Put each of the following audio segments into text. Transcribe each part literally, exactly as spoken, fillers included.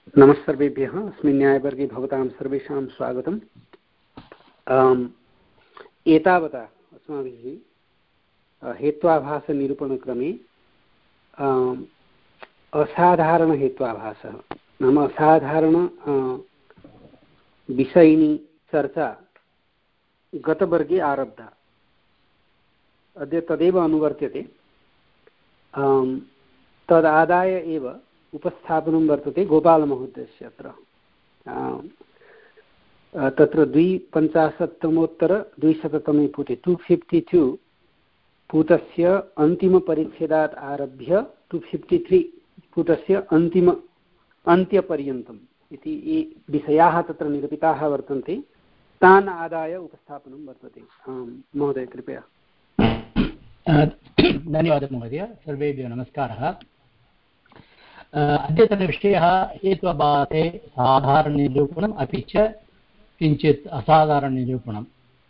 नमस्सर्वेभ्यः। अस्मिन् न्यायवर्गे भवतां सर्वेषां स्वागतम्। एतावता अस्माभिः हेत्वाभासनिरूपणक्रमे असाधारणहेत्वाभासः नाम असाधारण विषयिणी चर्चा गतवर्गे आरब्धा। अद्य तदेव अनुवर्त्यते। तदादाय एव उपस्थापनं वर्तते गोपालमहोदयस्य अत्र। तत्र द्विपञ्चाशत्तमोत्तर द्विशततमे पुटे टु फिफ्टि टु पुटस्य अन्तिमपरिच्छेदात् आरभ्य टु फिफ्टि थ्री पुटस्य अन्तिम अन्त्यपर्यन्तम् इति ये विषयाः तत्र निरूपिताः वर्तन्ते तान् आदाय उपस्थापनं वर्तते। महोदय कृपया। धन्यवादः महोदय। सर्वेभ्यः नमस्कारः। अद्यतनविषयः हेत्वाभासे साधारणनिरूपणम् अपि च किञ्चित् असाधारणनिरूपणम्।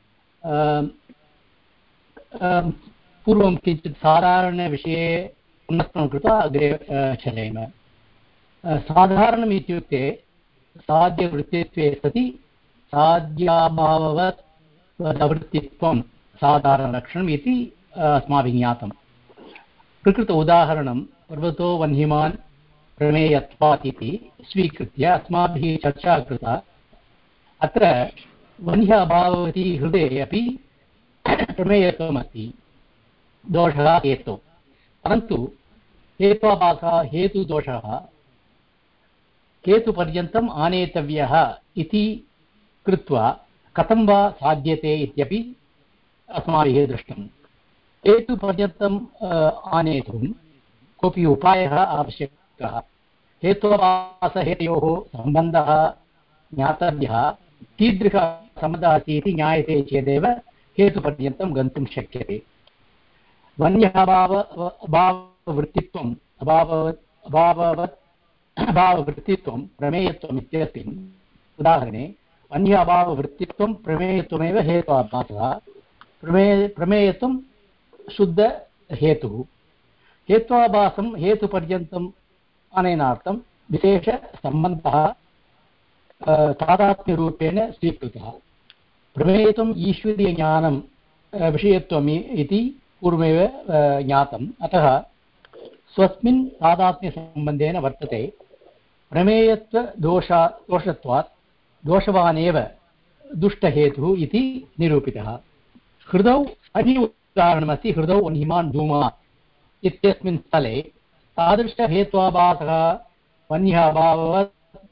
पूर्वं किञ्चित् साधारणविषये उन्नतं कृत्वा अग्रे चलेम। साधारणम् इत्युक्ते साध्यवृत्तित्वे सति साध्याभाववत् प्रवृत्तित्वं साधारणलक्षणम् इति अस्माभिः ज्ञातं। प्रकृत उदाहरणं पर्वतो वह्निमान् प्रमेयत्वात् इति स्वीकृत्य अस्माभिः चर्चा कृता। अत्र वह्न्य अभाववती हृदये अपि प्रमेयत्वमस्ति, दोषः हेतु। परन्तु हेत्वाभासः हेतुदोषः हेतुपर्यन्तम् आनेतव्यः इति कृत्वा कथं वा साध्यते इत्यपि अस्माभिः दृष्टम्। हेतुपर्यन्तम् आनेतुं कोऽपि उपायः आवश्यकः। हेत्वाभासहेतयोः सम्बन्धः ज्ञातव्यः। कीदृशः सम्बन्धः अस्ति इति ज्ञायते चेदेव हेतुपर्यन्तं गन्तुं शक्यते। वह्न्यः अभाव अभाववृत्तित्वम् अभाववत् अभाववत् अभाववृत्तित्वं प्रमेयत्वम् इत्यस्मिन् उदाहरणे वह्न्य अभाववृत्तित्वं प्रमेयत्वमेव हेत्वाभासः। प्रमेय प्रमेयत्वं शुद्धहेतुः। हेत्वाभासं हेतुपर्यन्तम् आनयनार्थं विशेषसम्बन्धः तादात्म्यरूपेण स्वीकृतः। प्रमेयत्वम् ईश्वरीयज्ञानं विषयत्वम् इति पूर्वमेव ज्ञातम्। अतः स्वस्मिन् तादात्म्यसम्बन्धेन वर्तते। प्रमेयत्वदोषा दोषत्वात् दोषवानेव दुष्टहेतुः इति निरूपितः। हृदौ अन्य उदाहरणमस्ति। हृदौ वह्निमान् धूमः इत्यस्मिन् स्थले तादृशहेत्वाभासः वह्न्यः अभाववत्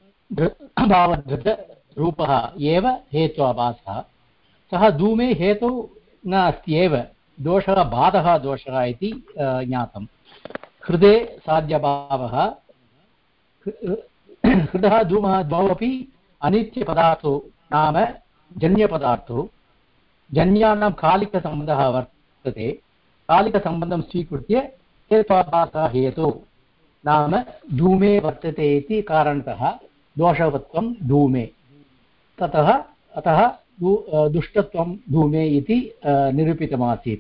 अभावधृतरूपः एव हेत्वाभासः। सः धूमे हेतौ न अस्ति एव, दोषः बाधः दोषः इति ज्ञातम्। हृदे साध्यभावः। हृदः धूमः द्वौ अपि अनित्यपदार्थौ नाम जन्यपदार्थौ। जन्यानां कालिकसम्बन्धः वर्तते। कालिकसम्बन्धं स्वीकृत्य हेत्वाभासः हेतु नाम धूमे वर्तते इति कारणतः दोषवत्वं धूमे, ततः अतः दुष्टत्वं धूमे इति निरूपितमासीत्।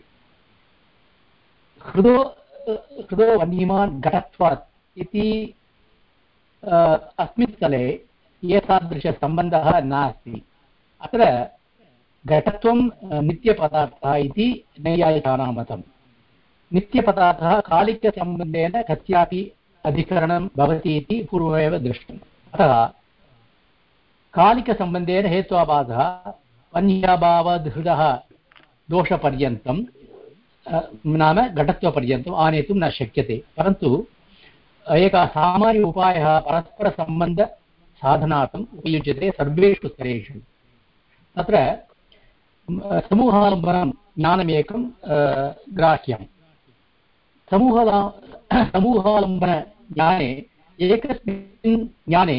हृदो हृदो वह्निमान् घटत्वात् इति अस्मिन् स्थले एतादृशसम्बन्धः नास्ति। अत्र घटत्वं नित्यपदार्थः इति नैयायिकानां मतं। नित्यपदार्थः कालिकसम्बन्धेन कस्यापि अधिकरणं भवति इति पूर्वमेव दृष्टम्। अतः कालिकसम्बन्धेन हेत्वाभासः वह्न्याभावाद् हृदः दोषपर्यन्तं नाम घटत्वपर्यन्तम् आनेतुं न शक्यते। परन्तु एकः सामान्य उपायः परस्परसम्बन्धसाधनार्थम् उपयुज्यते सर्वेषु स्तरेषु। तत्र समूहालम्बनं ज्ञानमेकं ग्राह्यं। समूहला समूहालम्बनज्ञाने एकस्मिन् ज्ञाने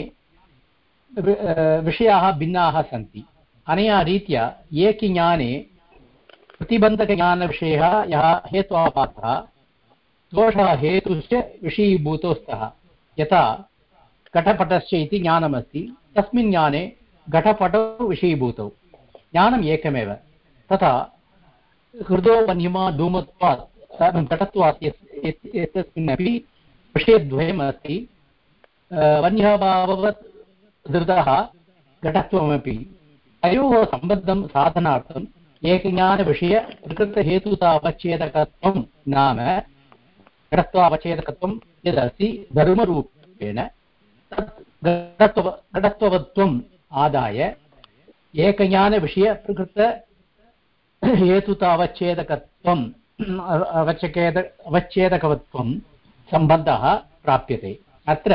विषयाः भिन्नाः सन्ति। अनया रीत्या एकज्ञाने प्रतिबन्धकज्ञानविषयः यः हेत्वाभासः दोषः हेतुश्च विषयीभूतो स्तः। यथा घटपटस्य इति ज्ञानमस्ति, तस्मिन् ज्ञाने घटपटौ विषयीभूतौ ज्ञानम् एकमेव। तथा हृदो वह्निमा धूमत्वात् घटत्वात् एतस्मिन्नपि विषयद्वयम् अस्ति, वन्यभाववत् धृतः घटत्वमपि तयोः सम्बद्धं साधनार्थम् एकज्ञानविषय प्रकृतहेतुतावच्छेदकत्वं नाम घटत्वावच्छेदकत्वं यदस्ति धर्मरूपेण तत् घटत्व घटत्ववत्वम् आदाय एकज्ञानविषय प्रकृत हेतुतावच्छेदकत्वम् अवच्छेद अवच्छेदकत्वं सम्बन्धः प्राप्यते। अत्र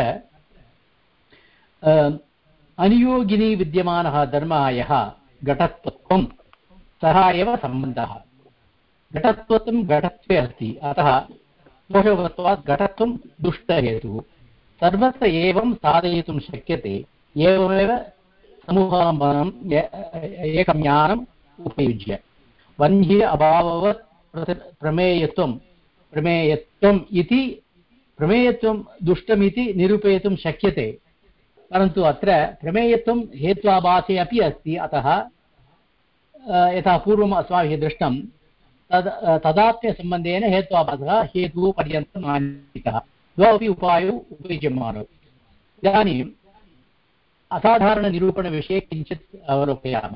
अनियोगिनी विद्यमानः धर्मः यः घटत्वत्वं सः एव सम्बन्धः। घटत्वत्वं घटत्वे अस्ति, अतः दोषवत्वात् घटत्वं दुष्टहेतुः। सर्वत्र एवं साधयितुं शक्यते। एवमेव समूहाम्बनम् एकं ज्ञानम् उपयुज्य वह्नि अभाववत् प्रमेयत्वं प्रमेयत्वम् इति प्रमेयत्वं दुष्टमिति निरूपयितुं शक्यते, परन्तु अत्र प्रमेयत्वं हेत्वाभासे अपि अस्ति। अतः यथा पूर्वम् अस्माभिः दृष्टं तद् तदात्म्यसम्बन्धेन हेत्वाभासः हेतुः पर्यन्तम् आनीतः। द्वौ अपि उपायौ उपयुज्यमानौ। इदानीम् असाधारणनिरूपणविषये किञ्चित् अवलोकयामः।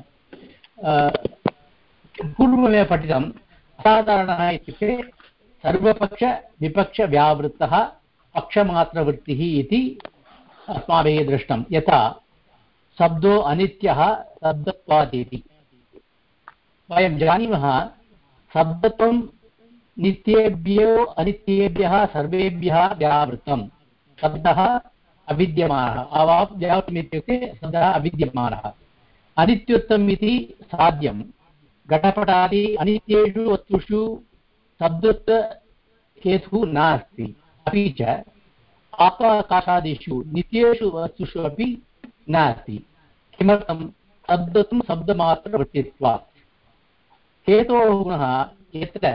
पूर्वमेव पठितम् असाधारणः इत्युक्ते सर्वपक्षविपक्षव्यावृत्तः पक्षमात्रवृत्तिः इति अस्माभिः दृष्टं। यथा शब्दो अनित्यः शब्दत्वादिति वयं जानीमः। शब्दत्वं नित्येभ्यो अनित्येभ्यः सर्वेभ्यः व्यावृत्तं। शब्दः अविद्यमानः। अव्यावृतम् इत्युक्ते शब्दः अविद्यमानः। अनित्यत्वम् इति साध्यं। घटपटादि अनित्येषु वस्तुषु शब्दत्वहेतुः नास्ति। अपि च आकाशादिषु नित्येषु वस्तुषु अपि नास्ति। किमर्थं? शब्दत्वं शब्दमात्रवृत्तित्वात्। हेतोः गुणः यत्र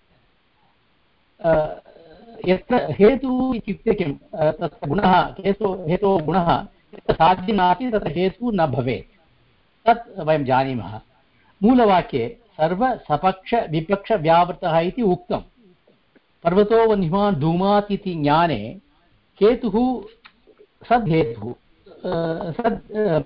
यत्र हेतुः इत्युक्ते किं? तत्र गुणः हेतु हेतोः गुणः यत्र साध्यं नास्ति तत्र हेतुः न भवेत्। तत् वयं जानीमः। मूलवाक्ये सर्वसपक्षविपक्षव्यावृतः इति उक्तं। पर्वतो वह्निमान् धूमात् इति ज्ञाने हेतुः सद्हेतुः सद्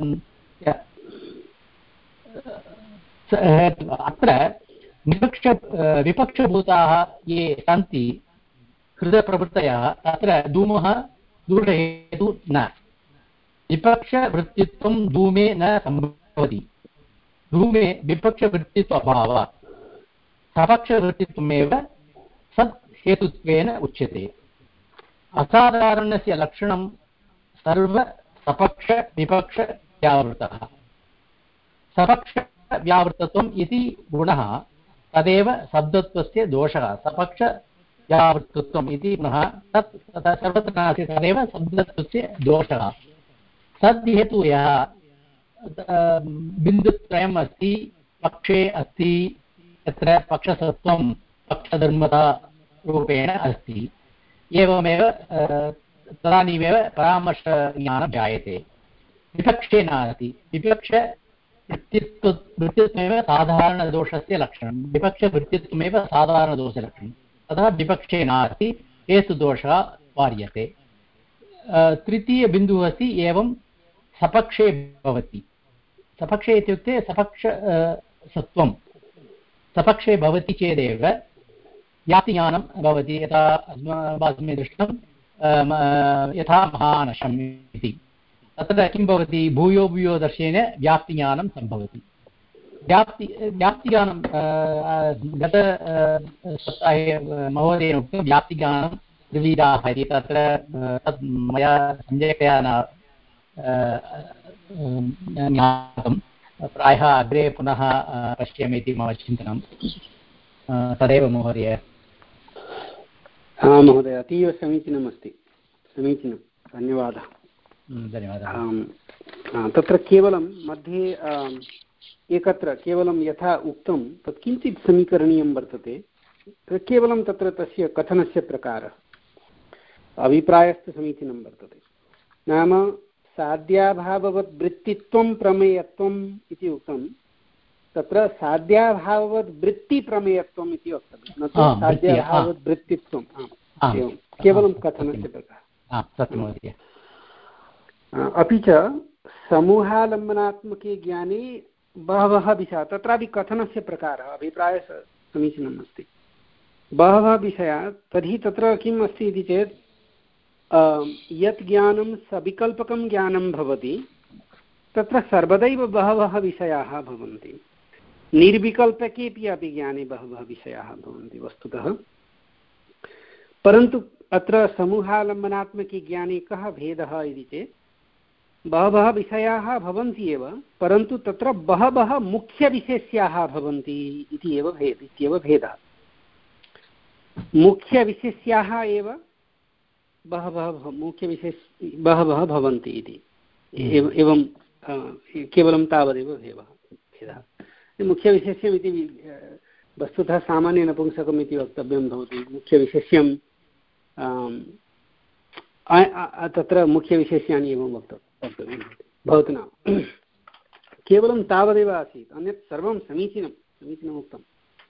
अत्र विपक्ष विपक्षभूताः ये सन्ति हृदयप्रवृत्तयः तत्र धूमः दूढहेतुः न। विपक्षवृत्तित्वं धूमे न सम्भवति। धूमे विपक्षवृत्तित्व अभावात् सपक्षवृत्तित्वमेव सद् हेतुत्वेन उच्यते। असाधारणस्य लक्षणं सर्वसपक्षविपक्षव्यावृतः। सपक्षव्यावृतत्वम् इति गुणः तदेव शब्दत्वस्य दोषः। सपक्षव्यावृतत्वम् इति गुणः तत् सर्वत्र नास्ति, तदेव शब्दत्वस्य दोषः। सद्हेतु यः बिन्दुत्रयम् अस्ति, पक्षे अस्ति, तत्र पक्षसत्त्वं पक्षधर्मता रूपेण अस्ति। एवमेव तदानीमेव परामर्शज्ञानं जायते। विपक्षे नास्ति। विपक्षवृत्तित्व वृत्तित्वमेव साधारणदोषस्य लक्षणं। विपक्षवृत्तित्वमेव साधारणदोषस्य लक्षणं। अतः विपक्षे नास्ति, हेतुदोषः वार्यते। तृतीयबिन्दुः अस्ति एवं सपक्षे भवति। सपक्षे इत्युक्ते सपक्ष सत्वं सपक्षे भवति चेदेव व्याप्तिज्ञानं भवति। यथा अस्माभिः दृष्टं यथा महानशम् इति। तत्र किं भवति? भूयो भूयो दर्शनेन व्याप्तिज्ञानं सम्भवति। व्याप्ति व्याप्तिज्ञानं गत सप्ताहे महोदयेन उक्तं व्याप्तिज्ञानं त्रिविधाः इति। तत्र तत् मया सम्यक्तया न ज्ञातं। प्रायः अग्रे पुनः पश्यामि इति मम चिन्तनं। तदेव महोदय। हा महोदय, अतीव समीचीनम् अस्ति। समीचीनं, धन्यवादः। धन्यवादः। तत्र केवलं मध्ये एकत्र केवलं यथा उक्तं तत् किञ्चित् समीकरणीयं वर्तते। केवलं तत्र तस्य कथनस्य प्रकारः अभिप्रायस्तु समीचीनं वर्तते। नाम साध्याभाववत् वृत्तित्वं प्रमेयत्वम् इति उक्तं। तत्र साध्याभाववत् वृत्तिप्रमेयत्वम् इति वक्तव्यं, न तु साध्याभाववत् वृत्तित्वम्। केवलं कथनस्य प्रकारः। सत्यं महोदय। अपि च समूहालम्बनात्मके ज्ञाने बहवः विषयाः, तत्रापि कथनस्य प्रकारः अभिप्रायः समीचीनम् अस्ति। बहवः विषयाः, तर्हि तत्र किम् अस्ति इति चेत् यत् ज्ञानं सविकल्पकं ज्ञानं भवति तत्र सर्वदैव बहवः विषयाः भवन्ति। निर्विकल्पकेपि अपि ज्ञाने बहवः विषयाः भवन्ति वस्तुतः, परन्तु अत्र समूहालम्बनात्मके ज्ञाने कः भेदः इति चेत् बहवः विषयाः भवन्ति एव, परन्तु तत्र बहवः मुख्यविशेष्याः भवन्ति इति एव भेद इत्येव भेदः। मुख्यविशेष्याः एव बहवः मुख्यविशेष बहवः भवन्ति इति एवं केवलं तावदेव भेदः। मुख्यविशेष्यम् इति वस्तुतः सामान्यनपुंसकम् इति वक्तव्यं भवति। मुख्यविशेष्यं तत्र मुख्यविशेष्यानि एवं वक्तव्यं भवति न, केवलं तावदेव आसीत्, अन्यत् सर्वं समीचीनं समीचीनम् उक्तं।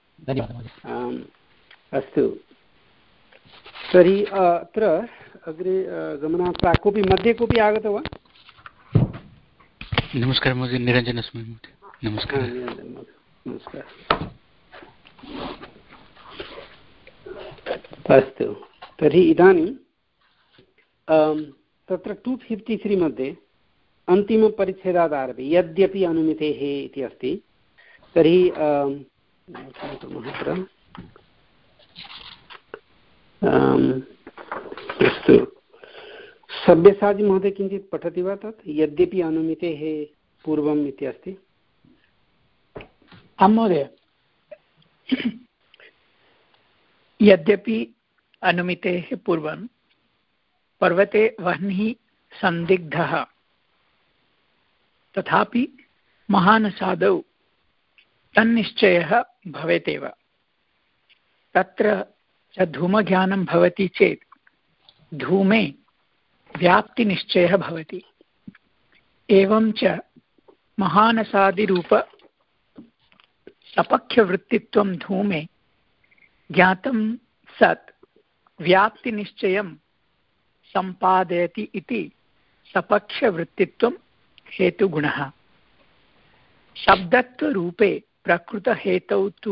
अस्तु, तर्हि अत्र अग्रे गमनात् प्राक् कोऽपि मध्ये कोऽपि आगतो वा? नमस्कारः महोदय, निरञ्जन अस्मि महोदय। नमस्कारः। नमस्कारः। अस्तु, तर्हि इदानीं तत्र टु फिफ्टि त्रि मध्ये अन्तिमपरिच्छेदात् आरभ्य यद्यपि अनुमितेः इति अस्ति। तर्हि अत्र अस्तु, सब्यसाचि महोदय किञ्चित् पठति वा तत्? यद्यपि अनुमितेः पूर्वम् इति अस्ति। आं महोदय, यद्यपि अनुमितेः पूर्वं पर्वते वह्निः सन्दिग्धः तथापि महानसादौ तन्निश्चयः भवेतेव। तत्र च धूमज्ञानं भवति चेत् धूमे व्याप्तिनिश्चयः भवति। एवं च महानसादिरूप सपक्षवृत्तित्वं धूमे ज्ञातं सत् व्याप्तिनिश्चयं सम्पादयति इति सपक्षवृत्तित्वं हेतुगुणः। शब्दत्वरूपे प्रकृतहेतौ तु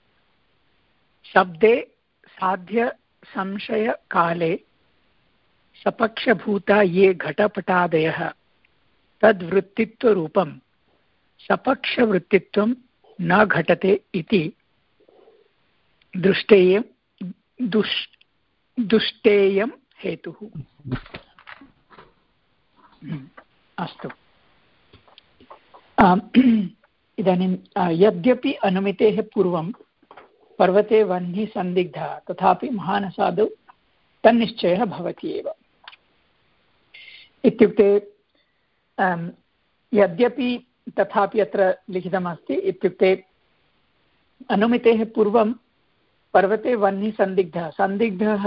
शब्दे साध्य संशयकाले सपक्षभूता ये घटपटादयः तद्वृत्तित्वरूपं सपक्षवृत्तित्वं न घटते इति दृष्टेयं दुष् दुष्टेयं हेतुः। अस्तु, इदानीं यद्यपि अनुमितेः पूर्वं पर्वते वह्निः सन्दिग्धः तथापि महानसादौ तन्निश्चयः भवति एव। इत्युक्ते यद्यपि तथापि अत्र लिखितमस्ति, इत्युक्ते अनुमितेः पूर्वं पर्वते वह्निः सन्दिग्धः सन्दिग्धः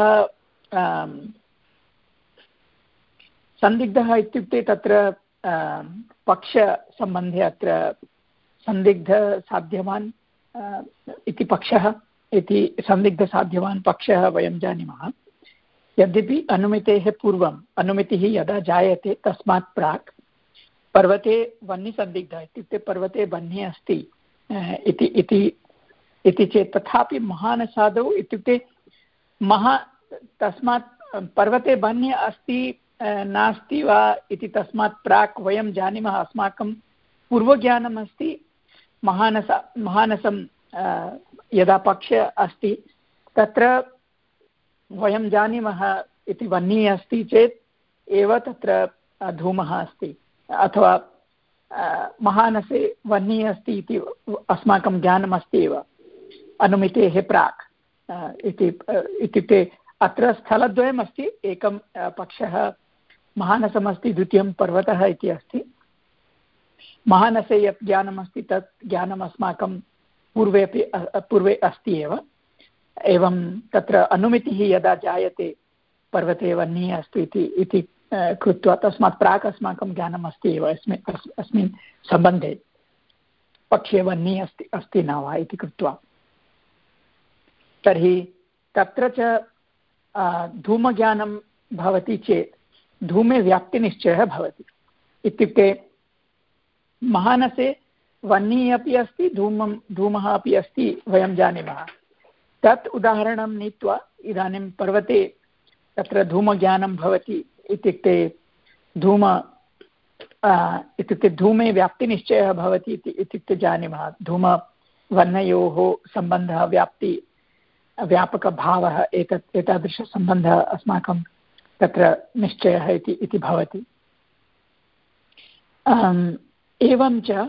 सन्दिग्धः इत्युक्ते तत्र पक्षसम्बन्धे अत्र सन्दिग्धसाध्यवान् इति पक्षः इति सन्दिग्धसाध्यवान् पक्षः वयं जानीमः। यद्यपि अनुमितेः पूर्वम् अनुमितिः यदा जायते तस्मात् प्राक् पर्वते वह्निः सन्दिग्धः इत्युक्ते पर्वते वह्निः अस्ति इति इति इति चेत् तथापि महानसादौ इत्युक्ते महा तस्मात् पर्वते वह्निः अस्ति नास्ति वा इति तस्मात् प्राक् वयं जानीमः, अस्माकं पूर्वज्ञानम् अस्ति महानस महानसं यदा पक्ष अस्ति तत्र वयं जानीमः इति वह्निः अस्ति चेत् एव तत्र धूमः अस्ति अथवा महानसे वह्निः अस्ति इति अस्माकं ज्ञानमस्ति एव अनुमितेः प्राक्। इति इत्युक्ते अत्र स्थलद्वयम् अस्ति, एकं पक्षः महानसमस्ति, द्वितीयं पर्वतः इति अस्ति। महानसे यत् ज्ञानमस्ति तत् ज्ञानम् अस्माकं पूर्वे अपि पूर्वे अस्ति एव। एवं तत्र अनुमितिः यदा जायते पर्वते वह्निः अस्ति इति इति कृत्वा तस्मात् प्राक् अस्माकं ज्ञानम् अस्ति एव अस्मिन् अस्मिन् सम्बन्धे पक्षे वह्निः अस्ति अस्ति न वा इति कृत्वा। तर्हि तत्र च धूमज्ञानं भवति चेत् धूमे व्याप्तिनिश्चयः भवति। इत्युक्ते महानसे वह्निः अपि अस्ति, धूमं धूमः अपि अस्ति, वयं जानीमः। तत् उदाहरणं नीत्वा इदानीं पर्वते तत्र धूमज्ञानं भवति इत्युक्ते धूम इत्युक्ते धूमे व्याप्तिनिश्चयः भवति इत्युक्ते जानीमः। धूमवर्णयोः सम्बन्धः, व्याप्ति व्यापकभावः, एतत् एतादृशसम्बन्धः अस्माकं तत्र निश्चयः इति इति भवति। एवं च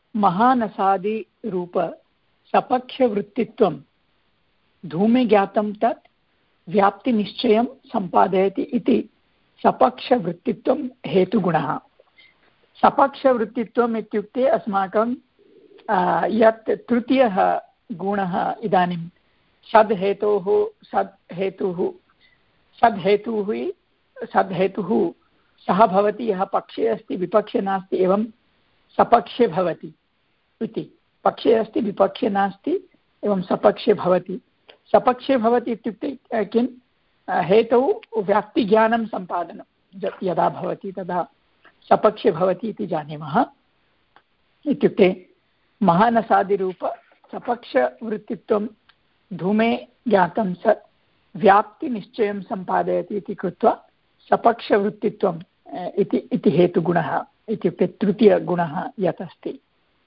महानसादिरूपसपक्षवृत्तित्वं धूमे ज्ञातं तत् व्याप्तिनिश्चयं सम्पादयति इति सपक्षवृत्तित्वं हेतुगुणः। सपक्षवृत्तित्वम् इत्युक्ते अस्माकं यत् तृतीयः गुणः इदानीं सद्हेतोः सद्हेतुः सद्हेतुः सद्हेतुः सः भवति, यः पक्षे अस्ति विपक्षे नास्ति, एवं सपक्षे भवति इति। पक्षे अस्ति विपक्षे नास्ति एवं सपक्षे भवति। सपक्षे भवति इत्युक्ते किं, हेतौ व्याप्तिज्ञानं सम्पादनं यदा भवति तदा सपक्षे भवति इति जानीमः। इत्युक्ते महानसादिरूप सपक्षवृत्तित्वं धूमे ज्ञातं सत् व्याप्तिनिश्चयं सम्पादयति इति कृत्वा सपक्षवृत्तित्वम् इति इति हेतुगुणः, इत्युक्ते तृतीयगुणः यत् अस्ति।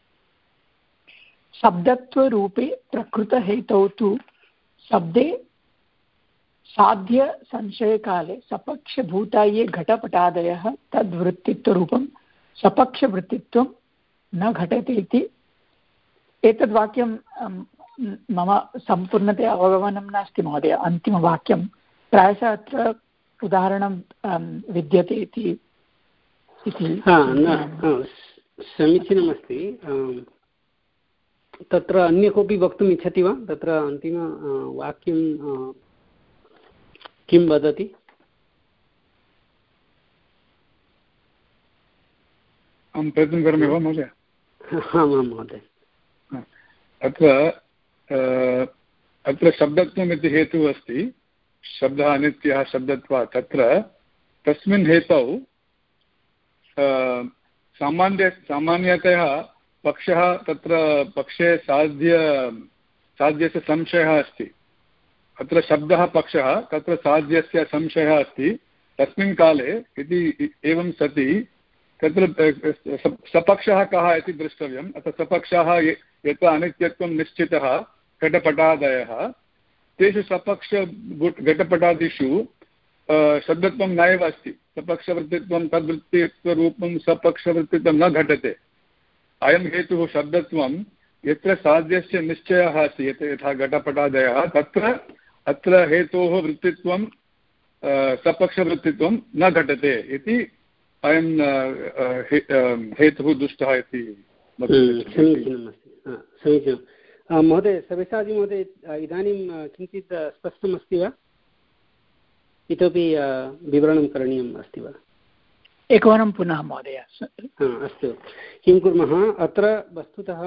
शब्दत्वरूपे प्रकृतहेतौ तु शब्दे साध्यसंशयकाले सपक्षभूताये घटपटादयः तद्वृत्तित्वरूपं सपक्षवृत्तित्वं न घटते इति। एतद्वाक्यं मम सम्पूर्णतया अवगमनं नास्ति महोदय। अन्तिमवाक्यं प्रायशः अत्र उदाहरणं विद्यते इति समीचीनमस्ति। तत्र अन्य कोऽपि वक्तुम् इच्छति वा? तत्र अन्तिम वाक्यं किं वदति? अहं प्रयत्नं करोमि वा महोदय? आम् आं महोदय। अत्र अत्र शब्दत्वम् इति हेतुः अस्ति। शब्दः अनित्यः शब्दत्वात्। तत्र तस्मिन् हेतौ सामान्य सामान्यतया पक्षः तत्र पक्षे साध्य साध्यस्य संशयः अस्ति। अत्र शब्दः पक्षः, तत्र साध्यस्य संशयः अस्ति। तस्मिन् काले यदि एवं सति तत्र सपक्षः कः इति द्रष्टव्यम्। अत्र सपक्षः यत्र अनित्यत्वं निश्चितः घटपटादयः, तेषु सपक्ष घटपटादिषु शब्दत्वं नैव अस्ति। सपक्षवृत्तित्वं तद्वृत्तित्वरूपं सपक्षवृत्तित्वं न घटते। अयं हेतुः शब्दत्वं यत्र साध्यस्य निश्चयः अस्ति, यथा घटपटादयः, तत्र अत्र हेतोः वृत्तित्वं सपक्षवृत्तित्वं न घटते इति अयं हेतुः दुष्टः इति समीचीनमस्ति। समीचीनं महोदय। सव्यसाची महोदय, इदानीं किञ्चित् स्पष्टमस्ति वा? इतोपि विवरणं करणीयम् अस्ति वा? एकवारं पुनः महोदय। अस्तु, किं कुर्मः? अत्र वस्तुतः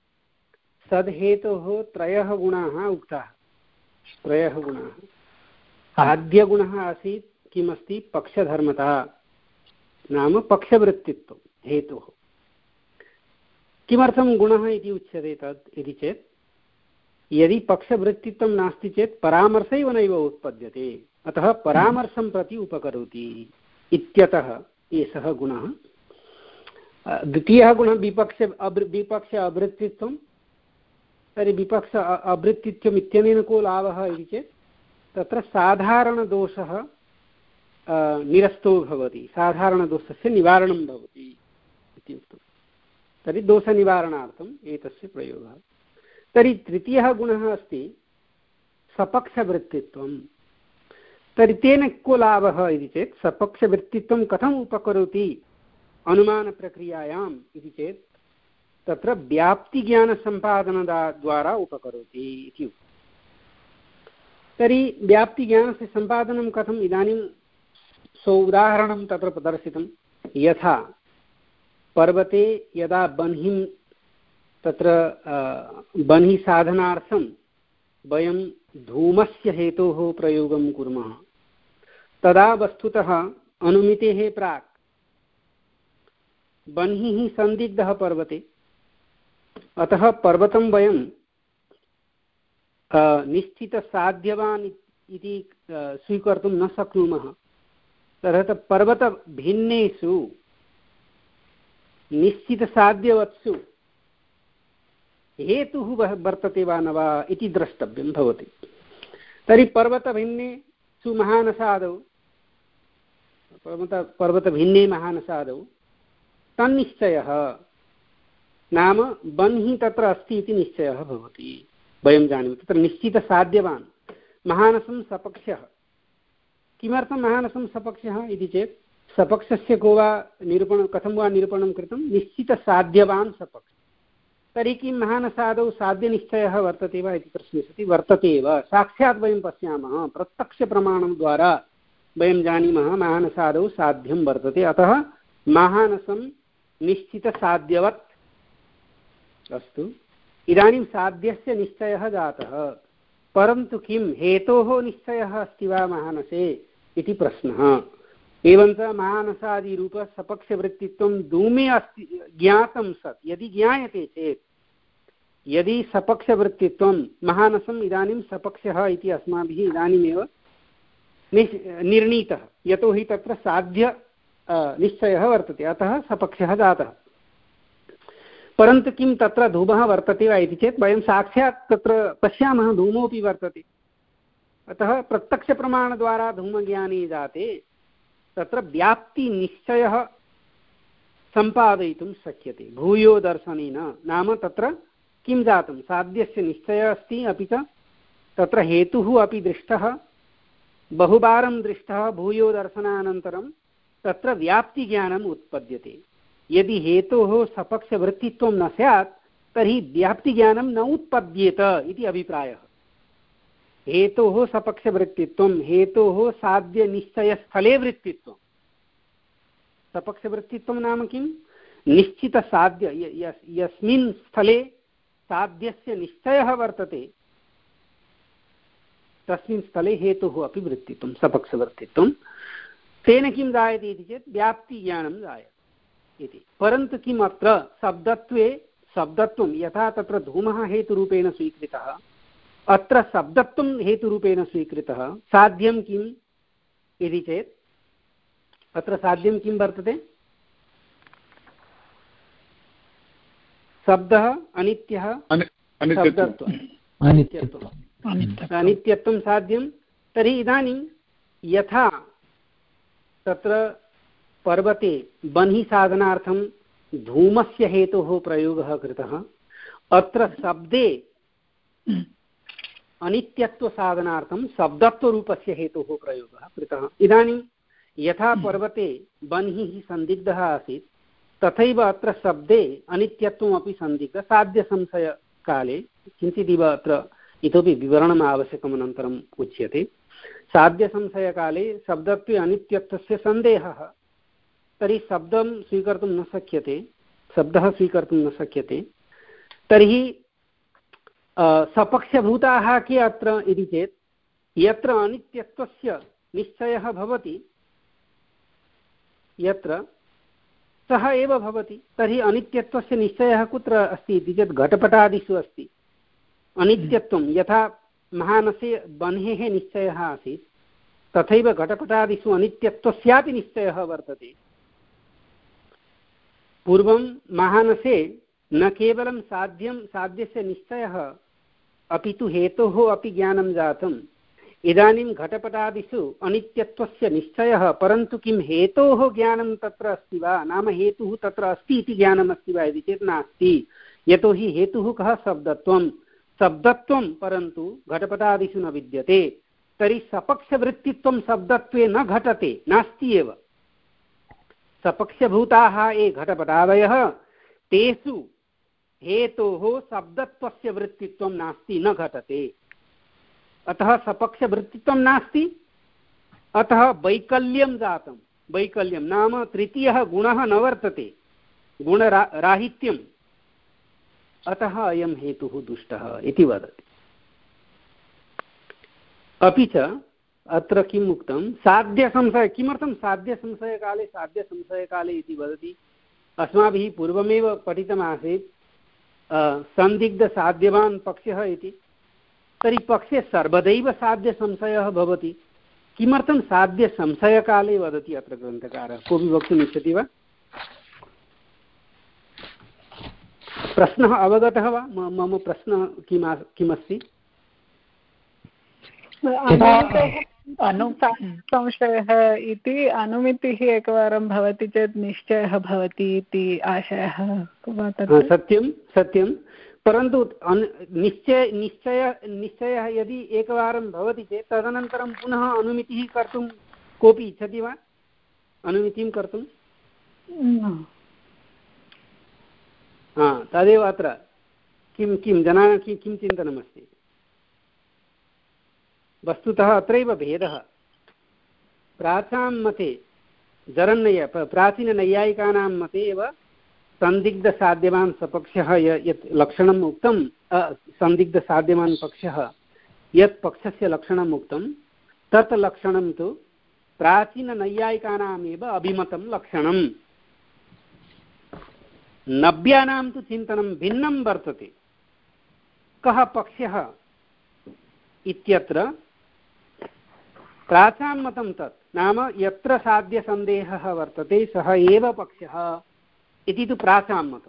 सद्हेतोः त्रयः गुणाः उक्ताः। त्रयः गुणाः। आद्यगुणः आसीत् किमस्ति? पक्षधर्मता, नाम पक्षवृत्तित्वं हेतुः। किमर्थं गुणः इति उच्यते तत् इति चेत्, यदि पक्षवृत्तित्वं नास्ति चेत् परामर्शैव नैव उत्पद्यते, अतः परामर्शं प्रति उपकरोति इत्यतः एषः गुणः। द्वितीयः गुणः विपक्ष विपक्ष अवृत्तित्वं। तर्हि विपक्ष अवृत्तित्वम् इत्यनेन को लाभः इति चेत्, तत्र साधारणदोषः निरस्तो भवति, साधारणदोषस्य निवारणं भवति इति उक्तम्। तर्हि दोषनिवारणार्थम् एतस्य प्रयोगः। तर्हि तृतीयः गुणः अस्ति सपक्षवृत्तित्वं। तर्हि तेन को लाभः इति चेत्, सपक्षवृत्तित्वं कथम् उपकरोति अनुमानप्रक्रियायाम् इति चेत्, तत्र व्याप्तिज्ञानसम्पादनद्वारा उपकरोति इति उक्तम्। तर्हि व्याप्तिज्ञानस्य सम्पादनं कथम्? इदानीं सो उदाहरणं तत्र प्रदर्शितं। यथा पर्वते यदा बह्निं तत्र बह्निसाधनार्थं वयं धूमस्य हेतोः प्रयोगं कुर्मः, तदा वस्तुतः अनुमितेः प्राक् बन्हिः सन्दिग्धः पर्वते, अतः पर्वतं वयं निश्चितसाध्यवान् इति स्वीकर्तुं न शक्नुमः। तथा पर्वतभिन्नेषु निश्चितसाध्यवत्सु हेतुः वर्तते वा न वा इति द्रष्टव्यं भवति। तर्हि पर्वतभिन्नेषु महानसादौ पर्वत पर्वतभिन्ने महानसादौ तन्निश्चयः नाम बन्हि तत्र अस्ति इति निश्चयः भवति। वयं जानीमः तत्र निश्चितसाध्यवान् महानसं सपक्षः। किमर्थं महानसं सपक्षः इति चेत् सपक्षस्य को वा निरूपणं कथं वा निरूपणं कृतं, निश्चितसाध्यवान् सपक्षः। तर्हि किं महानसादौ साध्यनिश्चयः वर्तते वा इति प्रश्ने सति वर्तते एव। साक्षात् वयं पश्यामः, प्रत्यक्षप्रमाणं द्वारा वयं जानीमः महानसादौ साध्यं वर्तते। अतः महानसं निश्चितसाध्यवत् अस्तु। इदानीं साध्यस्य निश्चयः जातः, परन्तु किं हेतोः निश्चयः अस्ति वा महानसे इति प्रश्नः। एवञ्च महानसादिरूपसपक्षवृत्तित्वं धूमे अस्ति ज्ञातं सत्, यदि ज्ञायते चेत्, यदि सपक्षवृत्तित्वं महानसम् इदानीं सपक्षः इति अस्माभिः इदानीमेव निर्णीतः, यतोहि तत्र साध्य निश्चयः वर्तते, अतः सपक्षः जातः। परन्तु किं तत्र धूमः वर्तते वा इति चेत् वयं साक्षात् तत्र पश्यामः धूमोऽपि वर्तते। अतः प्रत्यक्षप्रमाणद्वारा धूमज्ञाने जाते तत्र व्याप्तिनिश्चयः सम्पादयितुं शक्यते भूयो दर्शनेन। नाम तत्र किं जातं, साध्यस्य निश्चयः अस्ति, अपि च तत्र हेतुः अपि दृष्टः, बहुवारं दृष्टः। भूयो दर्शनानन्तरं तत्र व्याप्तिज्ञानम् उत्पद्यते। यदि हेतोः सपक्षवृत्तित्वं न स्यात् तर्हि व्याप्तिज्ञानं न उत्पद्येत इति अभिप्रायः। हेतोः सपक्षवृत्तित्वं, हेतोः साध्यनिश्चयस्थले वृत्तित्वं। सपक्षवृत्तित्वं नाम किं, निश्चितसाध्य यस्मिन् स्थले साध्यस्य निश्चयः वर्तते तस्मिन् स्थले हेतुः अपि वृत्तित्वं सपक्षवृत्तित्वं। तेन किं जायते इति चेत् व्याप्तिज्ञानं जायते इति। परन्तु किम् अत्र शब्दत्वे शब्दत्वं यथा तत्र धूमः हेतुरूपेण स्वीकृतः, अत्र शब्दत्वं हेतुरूपेण स्वीकृतः। साध्यं किम् इति चेत् अत्र साध्यं किं वर्तते, शब्दः अनित्यः, शब्दत्वम् अनित्यत्वं साध्यं। तर्हि इदानीं यथा तत्र पर्वते बन्हिसाधनार्थं धूमस्य हेतोः प्रयोगः कृतः, अत्र शब्दे अनित्यत्वसाधनार्थं शब्दत्वरूपस्य हेतोः प्रयोगः कृतः। इदानीं यथा पर्वते बन्हिः सन्दिग्धः आसीत् तथैव अत्र शब्दे अनित्यत्वमपि सन्दिग्धः। साध्यसंशयकाले किञ्चिदिव अत्र इतोपि विवरणम् आवश्यकम् अनन्तरम् उच्यते। साध्यसंशयकाले शब्दत्वे अनित्यत्वस्य सन्देहः, तर्हि शब्दं स्वीकर्तुं न शक्यते, शब्दः स्वीकर्तुं न शक्यते। तर्हि सपक्षभूताः के अत्र इति चेत् यत्र अनित्यत्वस्य निश्चयः भवति यत्र सः एव भवति। तर्हि अनित्यत्वस्य निश्चयः कुत्र अस्ति इति चेत् घटपटादिषु अस्ति। अनित्यत्वं यथा महानसे बन्हेः निश्चयः आसीत् तथैव घटपटादिषु अनित्यत्वस्यापि निश्चयः वर्तते। पूर्वं महानसे न केवलं साध्यं साध्यस्य निश्चयः अपि तु हेतोः अपि ज्ञानं जातम्। इदानीं घटपटादिषु अनित्यत्वस्य निश्चयः, परन्तु किं हेतोः ज्ञानं तत्र अस्ति वा, नाम हेतुः तत्र अस्ति इति ज्ञानम् अस्ति वा इति चेत् नास्ति। यतोहि हेतुः कः, शब्दत्वं शब्दत्वं परन्तु घटपटादिषु न विद्यते। तर्हि सपक्षवृत्तित्वं शब्दत्वे न घटते, नास्ति एव। सपक्षभूताः ये घटपटादयः तेषु हेतोः शब्दत्वस्य वृत्तित्वं नास्ति, न घटते। अतः सपक्षवृत्तित्वं नास्ति, अतः वैकल्यं जातं। वैकल्यं नाम तृतीयः गुणः न वर्तते, गुणरा राहित्यम्। अतः अयं हेतुः दुष्टः इति वदति। अपि च अत्र किम् उक्तं साध्यसंशय किमर्थं साध्यसंशयकाले साध्यसंशयकाले इति वदति अस्माभिः पूर्वमेव पठितमासीत् सन्दिग्धसाध्यवान् पक्षः इति तर्हि पक्षे सर्वदैव साध्यसंशयः भवति किमर्थं साध्यसंशयकाले वदति अत्र ग्रन्थकारः कोऽपि वक्तुम् इच्छति वा प्रश्नः अवगतः वा मम प्रश्नः किम् किमस्ति संशयः इति अनुमितिः एकवारं भवति चेत् निश्चयः भवति इति आशयः सत्यं सत्यं परन्तु निश्चय निश्चय निश्चयः यदि एकवारं भवति चेत् तदनन्तरं पुनः अनुमितिः कर्तुं कोऽपि इच्छति वा अनुमितिं कर्तुं हा तदेव अत्र किं किं जनानां किं किं चिन्तनमस्ति वस्तुतः अत्रैव भेदः प्राचां मते जरन्नय प्राचीननैयायिकानां मते एव सन्दिग्धसाध्यवान् सपक्षः यत् लक्षणम् उक्तं सन्दिग्धसाध्यवान् पक्षः यत् पक्षस्य लक्षणम् उक्तं तत् लक्षणं तु प्राचीननैयायिकानामेव अभिमतं लक्षणं नव्यानां तु चिन्तनं भिन्नं वर्तते कः पक्षः इत्यत्र प्राचां मतं तत् नाम यत्र साध्यसन्देहः वर्तते सः एव पक्षः इति तु प्राचां मतं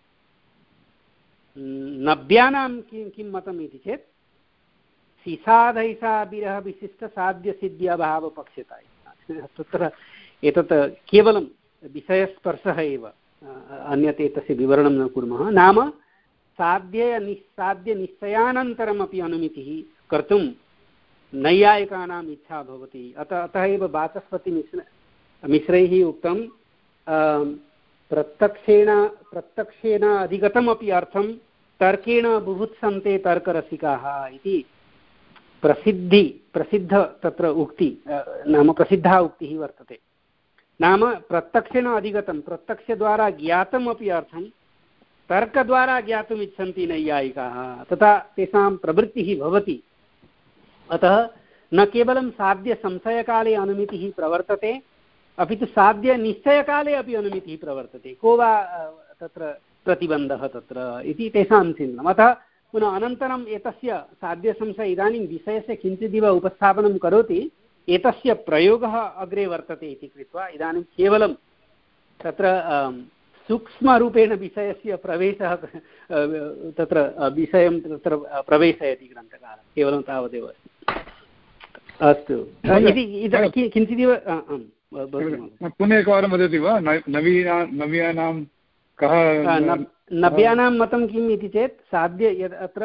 नव्यानां किं किं मतम् इति चेत् सिसाधैसा विरह विशिष्टसाध्यसिद्ध्यभावपक्षता तत्र एतत् केवलं विषयस्पर्शः एव अन्यत् एतस्य विवरणं न कुर्मः नाम साध्य निस्साध्यनिश्चयानन्तरमपि अनुमितिः कर्तुं नैयायिकानाम् इच्छा भवति अतः अतः एव वाचस्पतिमिश्र मिश्रैः उक्तं प्रत्यक्षेण प्रत्यक्षेण अधिगतमपि अर्थं तर्केण बुभुत्सन्ते तर्करसिकाः इति प्रसिद्धि प्रसिद्ध तत्र उक्ति नाम प्रसिद्धा उक्तिः वर्तते नाम प्रत्यक्षेण अधिगतं प्रत्यक्षद्वारा ज्ञातमपि अर्थं तर्कद्वारा ज्ञातुम् इच्छन्ति नैयायिकाः तथा तेषां प्रवृत्तिः भवति अतः न केवलं साध्यसंशयकाले अनुमितिः प्रवर्तते अपि तु साध्यनिश्चयकाले अपि अनुमितिः प्रवर्तते को वा तत्र प्रतिबन्धः तत्र इति तेषां चिन्तनम् अतः पुनः अनन्तरम् एतस्य साध्यसंशय इदानीं विषयस्य किञ्चिदिव उपस्थापनं करोति एतस्य प्रयोगः अग्रे वर्तते इति कृत्वा इदानीं केवलं तत्र सूक्ष्मरूपेण विषयस्य प्रवेशः तत्र विषयं तत्र प्रवेशयति ग्रन्थकारः केवलं तावदेव अस्ति अस्तु इति किञ्चिदिव पुनः एकवारं वदति वा नवीना नव्यानां कः नव्यानां मतं किम् इति चेत् साध्य यत् अत्र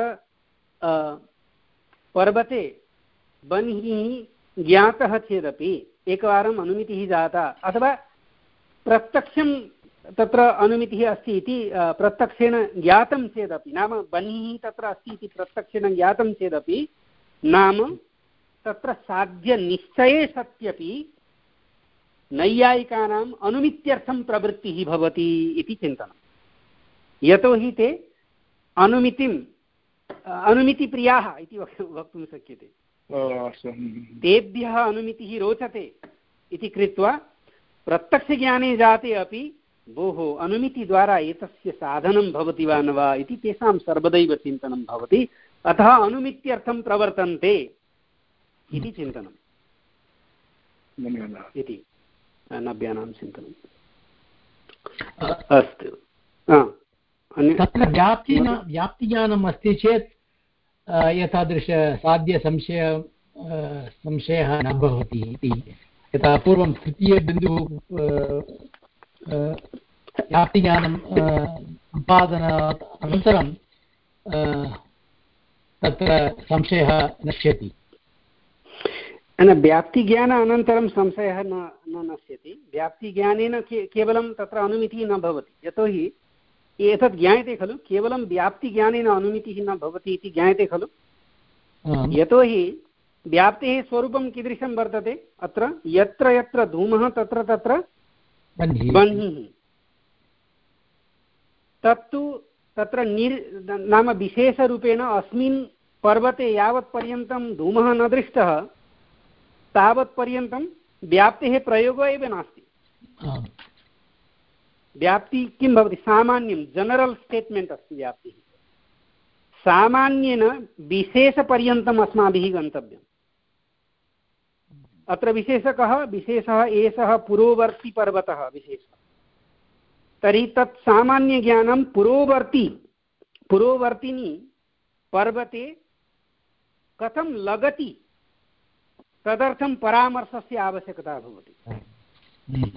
पर्वते बन्हिः ज्ञातः चेदपि एकवारम् अनुमितिः जाता अथवा प्रत्यक्षं तत्र अनुमितिः अस्ति इति प्रत्यक्षेण ज्ञातं चेदपि नाम बन्हिः तत्र अस्ति इति प्रत्यक्षेण ज्ञातं चेदपि नाम तत्र साध्यनिश्चये सत्यपि नैयायिकानाम् अनुमित्यर्थं प्रवृत्तिः भवति इति चिन्तनं यतोहि ते अनुमितिम् अनुमितिप्रियाः इति वक्तुं शक्यते तेभ्यः अनुमितिः रोचते इति कृत्वा प्रत्यक्षज्ञाने जाते अपि भोः अनुमितिद्वारा एतस्य साधनं भवति वा न वा इति तेषां सर्वदैव चिन्तनं भवति अतः अनुमित्यर्थं प्रवर्तन्ते इति चिन्तनम् इति नव्यानां चिन्तनम् अस्तु तत्र व्याप्तिन व्याप्तिज्ञानम् अस्ति चेत् एतादृश साध्यसंशय संशयः न भवति इति यथा पूर्वं तृतीयबिन्दुः व्याप्तिज्ञानं सम्पादनात् अनन्तरं तत्र संशयः नश्यति न व्याप्तिज्ञान अनन्तरं संशयः न न नश्यति व्याप्तिज्ञानेन के केवलं तत्र अनुमितिः न भवति यतोहि एतत् ज्ञायते खलु केवलं व्याप्तिज्ञानेन अनुमितिः न भवति इति ज्ञायते खलु यतोहि व्याप्तेः स्वरूपं कीदृशं वर्तते अत्र यत्र यत्र धूमः तत्र तत्र बह्निः तत्तु तत्र निर् नाम विशेषरूपेण अस्मिन् पर्वते यावत्पर्यन्तं धूमः न दृष्टः तावत्पर्यन्तं व्याप्तेः प्रयोगः एव नास्ति। व्याप्ति किं भवति? सामान्यं जनरल् स्टेट्मेण्ट् अस्ति व्याप्तिः। सामान्येन विशेषपर्यन्तम् अस्माभिः गन्तव्यम्। अत्र विशेषः कः? विशेषः एषः पुरोवर्तिपर्वतः विशेषः। तर्हि तत् सामान्यज्ञानं पुरोवर्ति पुरोवर्तिनि पर्वते कथं लगति तदर्थं परामर्शस्य आवश्यकता भवति।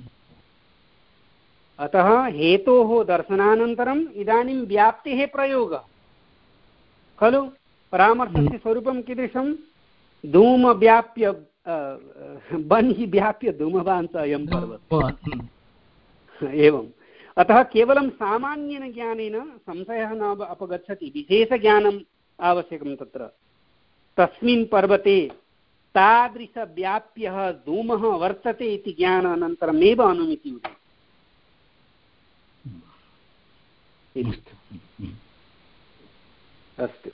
अतः हेतोः दर्शनानन्तरम् इदानीं व्याप्तेः प्रयोगः खलु। परामर्शस्य स्वरूपं कीदृशं? धूमव्याप्य बन्हि व्याप्य धूमवान् च अयं पर्वतः। एवम्। अतः केवलं सामान्येन ज्ञानेन संशयः न अपगच्छति, विशेषज्ञानम् आवश्यकं। तत्र तस्मिन् पर्वते तादृशव्याप्यः धूमः वर्तते इति ज्ञानानन्तरमेव अनुमितिः उदेति। अस्तु।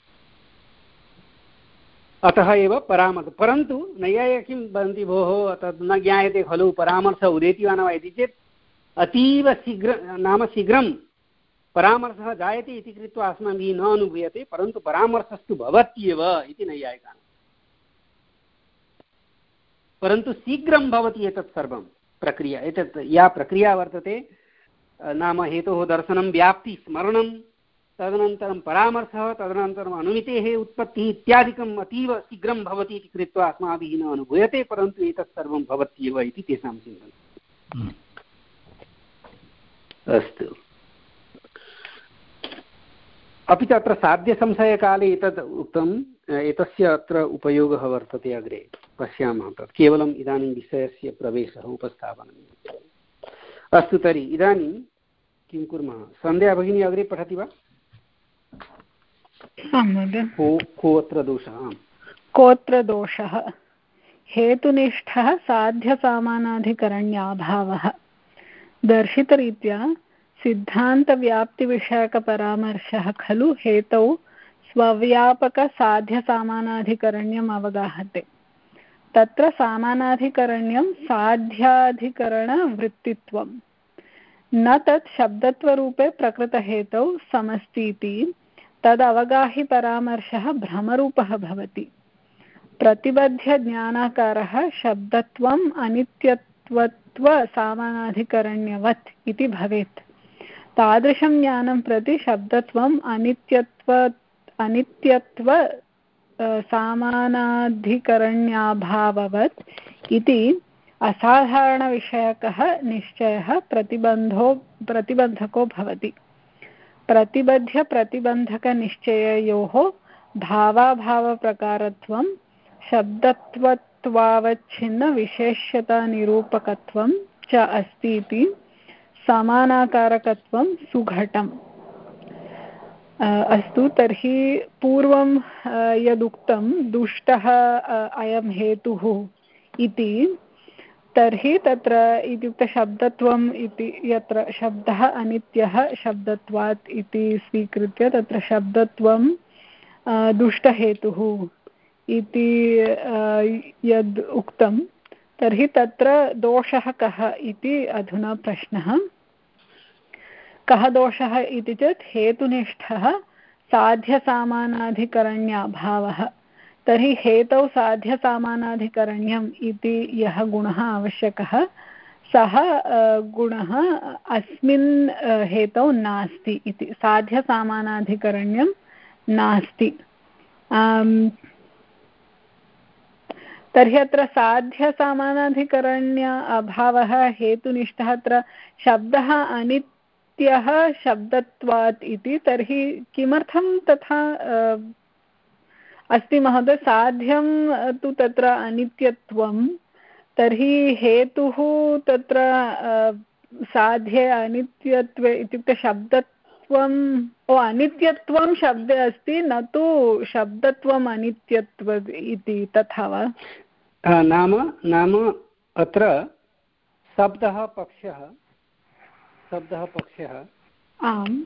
अतः एव परामर्श। परन्तु नैयायिकाः किं वदन्ति, भोः तद् न ज्ञायते खलु परामर्शः उदेति वा न वा इति चेत् अतीव शीघ्र नाम शीघ्रं परामर्शः जायते इति कृत्वा अस्माभिः न अनुभूयते, परन्तु परामर्शस्तु भवत्येव इति नैयायिकानां। परन्तु शीघ्रं भवति एतत् सर्वं प्रक्रिया। एतत् या प्रक्रिया वर्तते नाम हेतोः दर्शनं, व्याप्ति, स्मरणं, तदनन्तरं परामर्शः, तदनन्तरम् अनुमितेः उत्पत्तिः इत्यादिकम् अतीव शीघ्रं भवति इति कृत्वा अस्माभिः न अनुभूयते, परन्तु एतत् सर्वं भवत्येव इति तेषां चिन्तनम्। अस्तु। अपि च अत्र साध्यसंशयकाले एतद् उक्तम्, एतस्य अत्र उपयोगः वर्तते, अग्रे पश्यामः। तत् केवलम् इदानीं विषयस्य प्रवेशः, उपस्थापनम्। अस्तु, तर्हि इदानीं किं कुर्मः? सन्ध्या भगिनी अग्रे पठति वा? को कोऽत्र दोषः? कोऽत्र दोषः? हेतुनिष्ठः साध्यसामानाधिकरण्याभावः। दर्शितरीत्या सिद्धान्तव्याप्तिविषयकपरामर्शः खलु हेतौ स्वव्यापकसाध्यसामानाधिकरण्यम् अवगाहते। तत्र सामानाधिकरण्यं साध्याधिकरणवृत्तित्वं, न तत् शब्दत्वरूपे प्रकृतहेतौ समस्तीति तदवगाहि परामर्शः भ्रमरूपः भवति। प्रतिबध्य ज्ञानाकारः शब्दत्वम् अनित्यत्वत्व सामानाधिकरण्यवत् इति भवेत्। तादृशं ज्ञानं प्रति शब्दत्वम् अनित्यत्व अनित्यत्व सामानाधिकरण्याभाववत् इति असाधारणविषयकः निश्चयः प्रतिबन्धो प्रतिबन्धको भवति। प्रतिबध्य प्रतिबन्धकनिश्चययोः भावाभावप्रकारत्वं शब्दत्वत्वावच्छिन्नविशेष्यतानिरूपकत्वं च अस्ति इति समानाकारकत्वं सुघटम्। अस्तु, तर्हि पूर्वं यदुक्तं दुष्टः अयं हेतुः इति, तर्हि तत्र इत्युक्ते शब्दत्वम् इति यत्र शब्दः अनित्यः शब्दत्वात् इति स्वीकृत्य तत्र शब्दत्वं दुष्टहेतुः इति यद् उक्तं, तर्हि तत्र दोषः कः इति अधुना प्रश्नः। कः दोषः इति चेत् हेतुनिष्ठः साध्यसामानाधिकरण्याभावः। तर्हि हेतौ साध्यसामानाधिकरण्यम् इति यः गुणः आवश्यकः, सः गुणः अस्मिन् हेतौ नास्ति इति। साध्यसामानाधिकरण्यं नास्ति। तर्हि अत्र साध्यसामानाधिकरण्य अभावः हेतुनिष्ठः। अत्र शब्दः अनित्यः शब्दत्वात् इति, तर्हि किमर्थं तथा अस्ति महोदय? साध्यं तु तत्र अनित्यत्वं, तर्हि हेतुः तत्र साध्ये अनित्यत्वे इत्युक्ते शब्दत्वम् ओ अनित्यत्वं शब्दे अस्ति, न तु शब्दत्वम् अनित्यत्व इति, तथा वा? नाम नाम अत्र शब्दः पक्षः शब्दः पक्षः आम्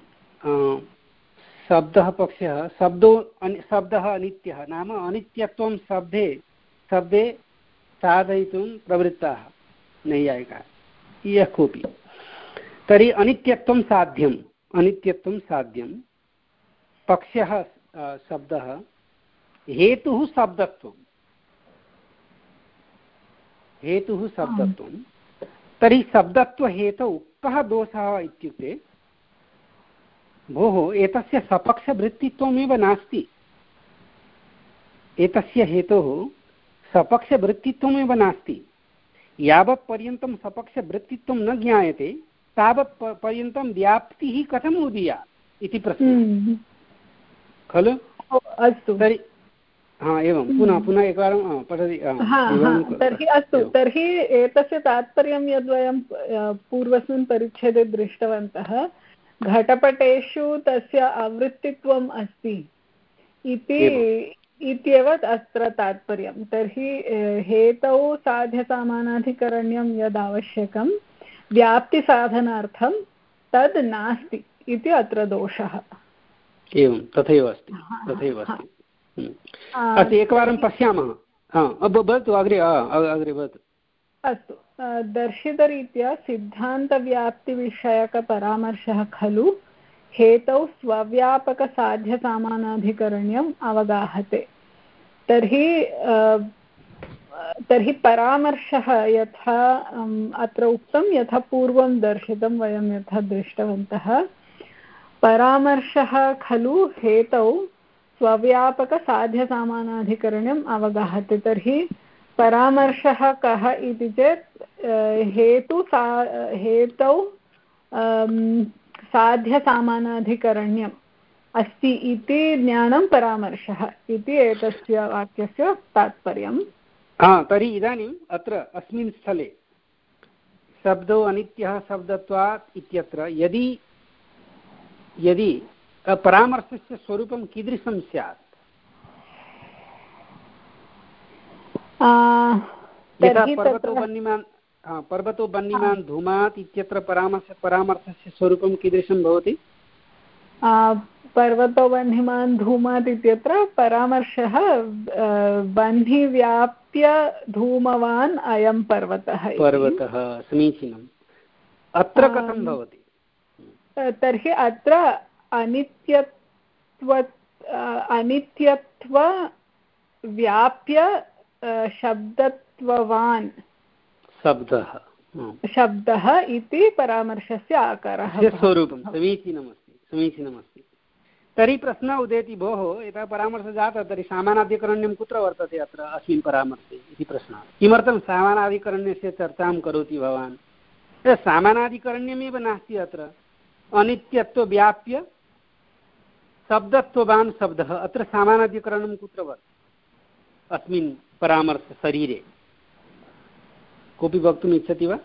शब्दः पक्षः शब्दो शब्दः अनित्यः, नाम अनित्यत्वं शब्दे शब्दे साधयितुं प्रवृत्ताः नैयायिकाः यः कोऽपि। तर्हि अनित्यत्वं साध्यम् अनित्यत्वं साध्यं पक्षः शब्दः हेतुः शब्दत्वं हेतुः शब्दत्वं। तर्हि शब्दत्वहेतौ कः दोषः इत्युक्ते भोः एतस्य सपक्षवृत्तित्वमेव नास्ति। एतस्य हेतोः सपक्षवृत्तित्वमेव नास्ति। यावत् पर्यन्तं सपक्षवृत्तित्वं न ज्ञायते तावत् पर्यन्तं व्याप्तिः कथम् उदीयात् इति प्रश्नः खलु। अस्तु तर्हि हा एवं पुनः पुनः एकवारं पठति। तर्हि अस्तु तर्हि एतस्य तात्पर्यं यद्वयं पूर्वस्मिन् परिच्छेदे दृष्टवन्तः घटपटेषु तस्य आवृत्तित्वम् अस्ति इति इत्येव अत्र तात्पर्यं। तर्हि हेतौ साध्यसामानाधिकरण्यं यद् आवश्यकं व्याप्तिसाधनार्थं तद् नास्ति इति अत्र दोषः। एवं तथैव अस्ति तथैव अस्ति। अस्तु एकवारं पश्यामः। भवतु अग्रे अग्रे भवतु। अस्तु दर्शितरीत्या सिद्धान्तव्याप्तिविषयकपरामर्शः खलु हेतौ स्वव्यापकसाध्यसामानाधिकरण्यम् अवगाहते। तर्हि तर्हि परामर्शः यथा अत्र उक्तं यथा पूर्वं दर्शितं वयं यथा दृष्टवन्तः परामर्शः खलु हेतौ स्वव्यापकसाध्यसामानाधिकरण्यम् अवगाहते। तर्हि परामर्शः कः इति चेत् हेतु सा हेतौ साध्यसामानाधिकरण्यम् अस्ति इति ज्ञानं परामर्शः इति एतस्य वाक्यस्य तात्पर्यम्। हा तर्हि इदानीम् अत्र अस्मिन् स्थले शब्दो अनित्यः शब्दत्वात् इत्यत्र यदि यदि परामर्शस्य स्वरूपं कीदृशं स्यात् यथा पर्वतो वह्निमान् पर्वतो वह्निमान् धूमात् इत्यत्र परामर्श परामर्शस्य स्वरूपं कीदृशं भवति। पर्वतो वह्निमान् धूमात् इत्यत्र परामर्शः वह्निव्याप्य धूमवान् अयं पर्वतः पर्वतः समीचीनम्। अत्र कथं भवति तर्हि अत्र अनित्यत्व अनित्यत्व व्याप्य शब्दत्ववान् शब्दः शब्दः इति परामर्शस्य आकारः स्वरूपं समीचीनमस्ति समीचीनमस्ति। तर्हि प्रश्नः उदेति भोः यथा परामर्शः जातः तर्हि सामानाधिकरण्यं कुत्र वर्तते अत्र अस्मिन् परामर्शे इति प्रश्नः। किमर्थं सामानाधिकरण्यस्य चर्चां करोति भवान्। सामानाधिकरण्यमेव नास्ति अत्र अनित्यत्वव्याप्य शब्दत्ववान् शब्दः अत्र सामानाधिकरणं कुत्र वर्तते अस्मिन् परामर्शशरीरे। कोऽपि वक्तुम् इच्छति वा।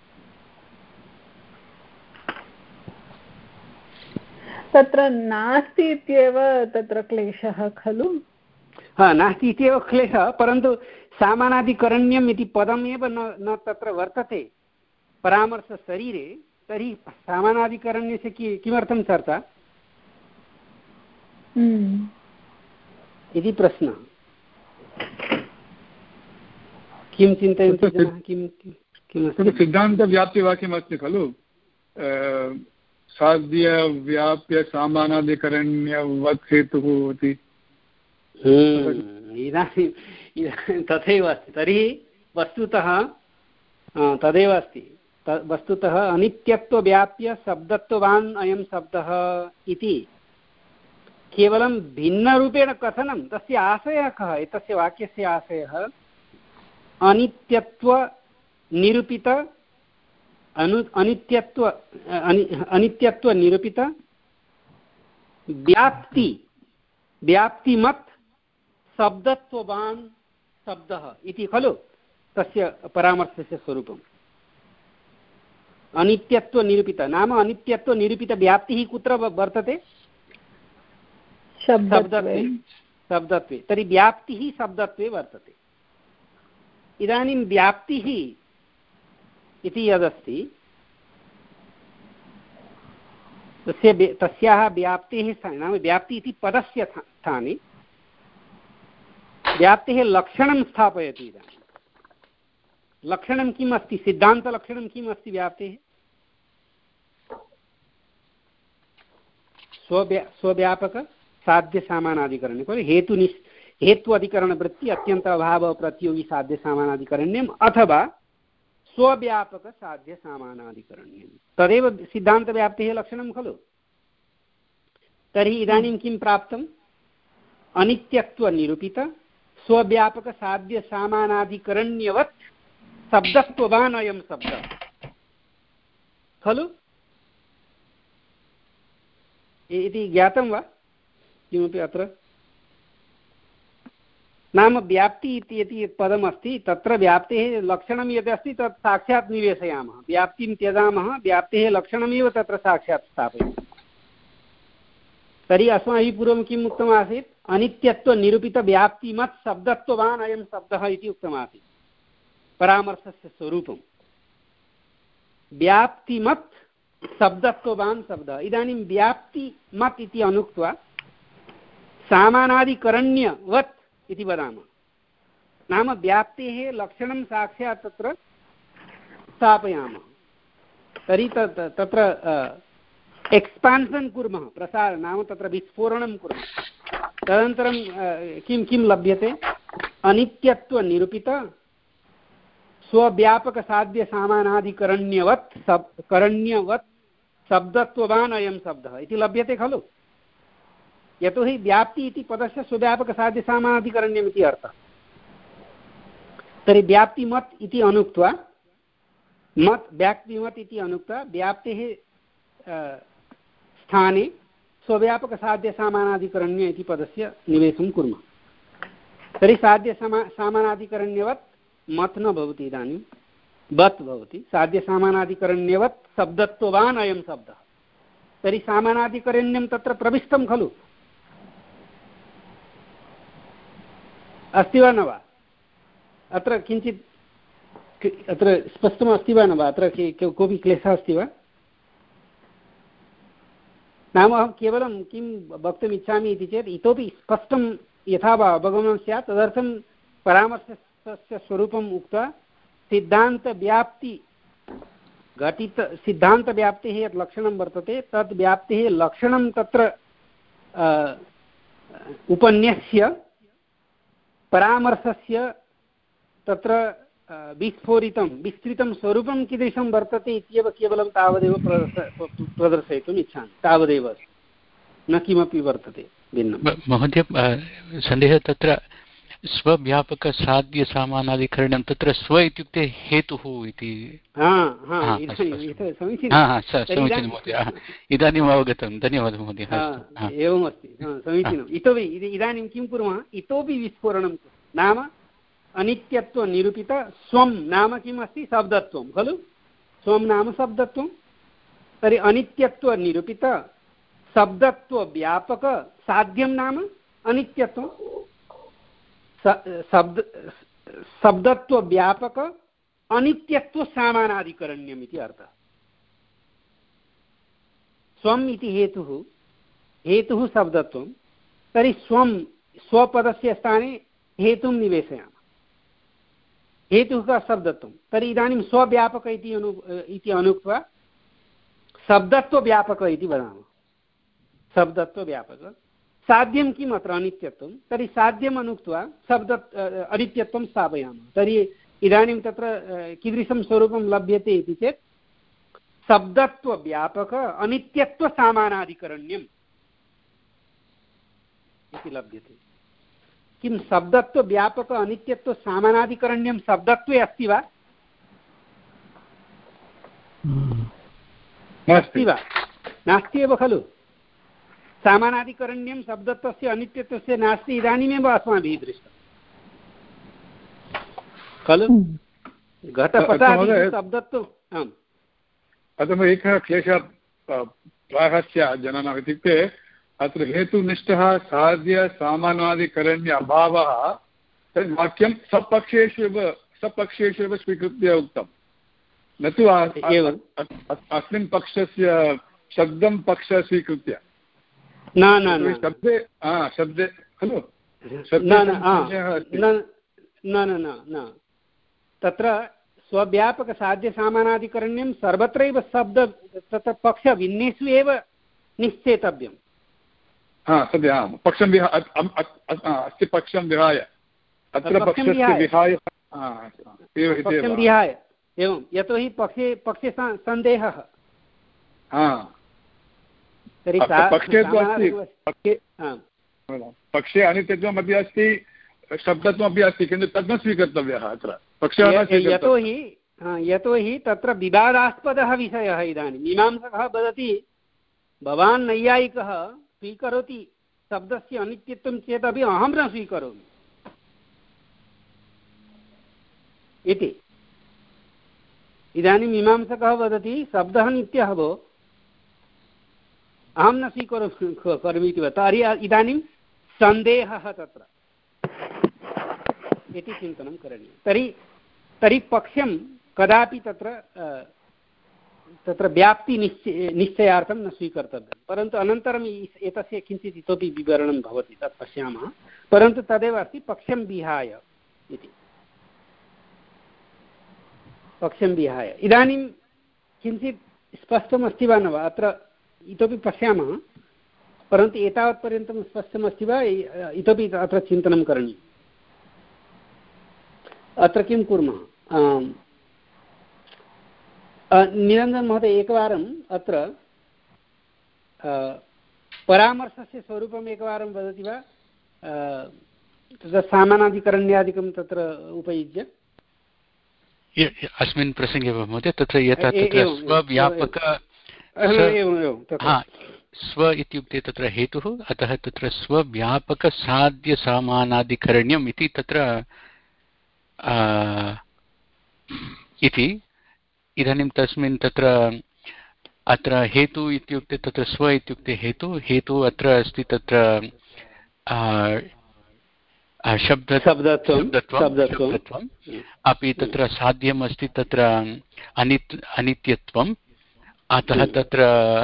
तत्र नास्ति इत्येव तत्र क्लेशः खलु। हा नास्ति इत्येव क्लेशः परन्तु सामानाधिकरण्यम् इति पदमेव न न तत्र वर्तते परामर्शशरीरे। तर्हि सामानाधिकरण्यस्य कि किमर्थं चर्चा इति प्रश्नः। किं चिन्तयन्ति जनाः किं किं सिद्धान्तव्याप्तिवाक्यमस्ति खलु साध्यव्याप्य सामानाधिकरण्यवत् हेतुः इति। इदानीं तथैव अस्ति। तर्हि वस्तुतः तदेव अस्ति। वस्तुतः अनित्यत्वव्याप्य शब्दत्ववान् अयं शब्दः इति केवलं भिन्नरूपेण कथनं तस्य आशयः कः एतस्य वाक्यस्य आशयः अनित्यत्वनिरूपित अनु अनित्यत्व अनित्यत्वनिरूपित व्याप्ति व्याप्तिमत् शब्दत्ववान् शब्दः इति खलु तस्य परामर्शस्य स्वरूपम्। अनित्यत्वनिरूपित नाम अनित्यत्वनिरूपितव्याप्तिः कुत्र वर्तते शब्दत्वे शब्दत्वे। तर्हि व्याप्तिः शब्दत्वे वर्तते। इदानीं व्याप्तिः इति यदस्ति तस्य तस्याः व्याप्तेः नाम व्याप्ति इति पदस्य स्थाने व्याप्तेः लक्षणं स्थापयति। इदानीं लक्षणं किम् अस्ति, सिद्धान्तलक्षणं किम् अस्ति व्याप्तेः? स्वव्या स्वव्यापक साध्यसामानाधिकरण्य खलु। हेतुनिस् हेतु अधिकरणवृत्ति अत्यन्त अभाव प्रतियोगी साध्य सामानाधिकरण्यम् अथवा स्वव्यापक साध्य सामानाधिकरण्यं तदेव सिद्धान्तव्याप्तेः लक्षणं खलु। तर्हि इदानीं किं प्राप्तम्? अनित्यत्वनिरूपित स्वव्यापक साध्य सामानाधिकरण्यवत् शब्दत्ववान् अयं शब्दः खलु। इति ज्ञातं वा किमपि अत्र? नाम व्याप्ति इति यदि पदमस्ति तत्र व्याप्तेः लक्षणं यदस्ति तत् साक्षात् निवेशयामः, व्याप्तिं त्यजामः, व्याप्तेः लक्षणमेव तत्र साक्षात् स्थापयामः। तर्हि अस्माभिः पूर्वं किम् उक्तमासीत्? अनित्यत्वनिरूपितव्याप्तिमत् शब्दत्ववान् अयं शब्दः इति उक्तमासीत्। परामर्शस्य स्वरूपं व्याप्तिमत् शब्दत्ववान् शब्दः। इदानीं व्याप्तिमत् इति अनुक्त्वा सामानाधिकरण्यवत् इति वदामः। नाम व्याप्तेः लक्षणं साक्षात् तत्र स्थापयामः। तर्हि तत्र एक्स्पान्सन् कुर्मः, प्रसार नाम तत्र विस्फोरणं कुर्मः। तदनन्तरं किं किं लभ्यते? अनित्यत्वनिरूपित स्वव्यापकसाध्यसामानाधिकरण्यवत् शब् करण्यवत् शब्दत्ववान् अयं शब्दः इति लभ्यते खलु। यतोहि व्याप्ति इति पदस्य स्वव्यापकसाध्यसामानाधिकरण्यम् इति अर्थः। तर्हि व्याप्तिमत् इति अनुक्त्वा मत् व्याप्तिमत् इति अनुक्त्वा व्याप्तेः स्थाने स्वव्यापकसाध्यसामानाधिकरण्य इति पदस्य निवेशं कुर्मः। तर्हि साध्यसमा सामानाधिकरण्यवत् मत् न भवति, इदानीं वत् भवति। साध्यसामानाधिकरण्यवत् शब्दत्ववान् अयं शब्दः। तर्हि सामानाधिकरण्यं तत्र प्रविष्टं खलु, अस्ति वा न वा? अत्र किञ्चित् अत्र स्पष्टमस्ति वा न वा? अत्र कोऽपि क्लेशः अस्ति वा? नाम अहं केवलं किं वक्तुम् इच्छामि इति चेत् इतोपि स्पष्टं यथा वा अवगमनं स्यात् तदर्थं परामर्शस्य स्वरूपम् उक्त्वा सिद्धान्तव्याप्ति घटित सिद्धान्तव्याप्तेः यत् लक्षणं वर्तते तद् व्याप्तेः लक्षणं तत्र उपन्यस्य परामर्शस्य तत्र विस्फोरितं विस्तृतं स्वरूपं कीदृशं वर्तते इत्येव केवलं तावदेव प्रदर्शयितुम् इच्छामि, तावदेव, न किमपि वर्तते भिन्नं। महोदय, सन्देहः तत्र स्वव्यापकसाध्यसामानाधिकरणं तत्र स्व इत्युक्ते हेतुः इति। समीचीनं महोदय, इदानीम् अवगतं, धन्यवादः महोदय। एवमस्ति, समीचीनम्। इतोपि इदानीं किं कुर्मः? इतोपि विस्फोरणं नाम अनित्यत्वनिरूपित स्वं नाम किम् अस्ति? शब्दत्वं खलु। स्वं नाम शब्दत्वं। तर्हि अनित्यत्वनिरूपित शब्दत्वव्यापक साध्यं नाम अनित्यत्वं। शब्द शब्दत्वव्यापक अनित्यत्वसामानाधिकरण्यम् इति अर्थः। स्वम् इति हेतुः, हेतुः शब्दत्वं। तर्हि स्वं स्वपदस्य स्थाने हेतुं निवेशयामः। हेतुः का शब्दत्वं। तर्हि इदानीं स्वव्यापक इति अनु इति अनुक्त्वा शब्दत्वव्यापक इति वदामः। शब्दत्वव्यापक साध्यं किम् अत्र? अनित्यत्वं। तर्हि साध्यम् अनुक्त्वा शब्द अनित्यत्वं स्थापयामः। तर्हि इदानीं तत्र कीदृशं स्वरूपं लभ्यते इति चेत् शब्दत्वव्यापक अनित्यत्वसामानाधिकरण्यम् इति लभ्यते। किं शब्दत्वव्यापक अनित्यत्वसामानाधिकरण्यं शब्दत्वे अस्ति वा? अस्ति वा? नास्ति एव खलु। सामानाधिकरण्यं शब्दत्वस्य अनित्यत्वस्य नास्ति, इदानीमेव अस्माभिः दृष्टं खलु। घटपटादि शब्दत्वम्। आम्, अतः एकः क्लेशः प्रायः स्यात् जनानाम्, इत्युक्ते अत्र हेतुनिष्ठः साध्य सामानाधिकरण्य अभावः तद् वाक्यं सपक्षेषु एव सपक्षेषु एव स्वीकृत्य उक्तं, न तु अस्मिन् पक्षस्य शब्दं पक्षः स्वीकृत्य। न न शब्दे शब्दे खलु न न न न तत्र स्वव्यापकसाध्यसामानाधिकरण्यं सर्वत्रैव शब्द तत्र पक्षभिन्नेषु एव निश्चेतव्यम्। हा सद्य पक्षं विहाय अस्ति पक्षं विहाय अत्र पक्षस्य विहाय पक्षं विहाय एवं यतोहि पक्षे पक्षे सन्देहः तर्हि पक्षे तु अस्ति पक्षे पक्षे अनित्यत्वम् अपि अस्ति शब्दत्वमपि अस्ति किन्तु तद् न स्वीकर्तव्यः अत्र पक्षः यतोहि यतोहि तत्र विवादास्पदः विषयः इदानीं मीमांसकः वदति भवान् नैयायिकः स्वीकरोति शब्दस्य अनित्यत्वं चेदपि अहं न स्वीकरोमि इति। इदानीं मीमांसकः वदति शब्दः नित्यः भो अहं न स्वीकरोमि करोमि इति तर्हि इदानीं सन्देहः तत्र इति चिन्तनं करणीयं। तर्हि तर्हि पक्षं कदापि तत्र तत्र व्याप्ति निश्चय निश्चयार्थं न स्वीकर्तव्यं। परन्तु अनन्तरम् एतस्य किञ्चित् इतोपि विवरणं भवति तत् पश्यामः। परन्तु तदेव अस्ति पक्षं विहाय इति पक्षं विहाय। इदानीं किञ्चित् स्पष्टमस्ति वा न वा अत्र इतोपि पश्यामः। परन्तु एतावत्पर्यन्तं स्पष्टमस्ति वा इतोपि अत्र चिन्तनं करणीयम्। अत्र किं कुर्मः निरञ्जन महोदय एकवारम् अत्र परामर्शस्य स्वरूपम् एकवारं वदति वा तत्र सामानाधिकरण्यादिकं तत्र उपयुज्य अस्मिन् प्रसङ्गे वा महोदय तत्र यथा तत्र स्वव्यापक स्व इत्युक्ते तत्र हेतुः अतः तत्र स्वव्यापकसाध्यसामानाधिकरण्यम् इति तत्र इति इदानीं तस्मिन् तत्र अत्र हेतु इत्युक्ते तत्र स्व इत्युक्ते हेतु हेतु अत्र अस्ति तत्र शब्दत्वम् अपि तत्र साध्यम् अस्ति तत्र अनित् अनित्यत्वम् अतः तत्र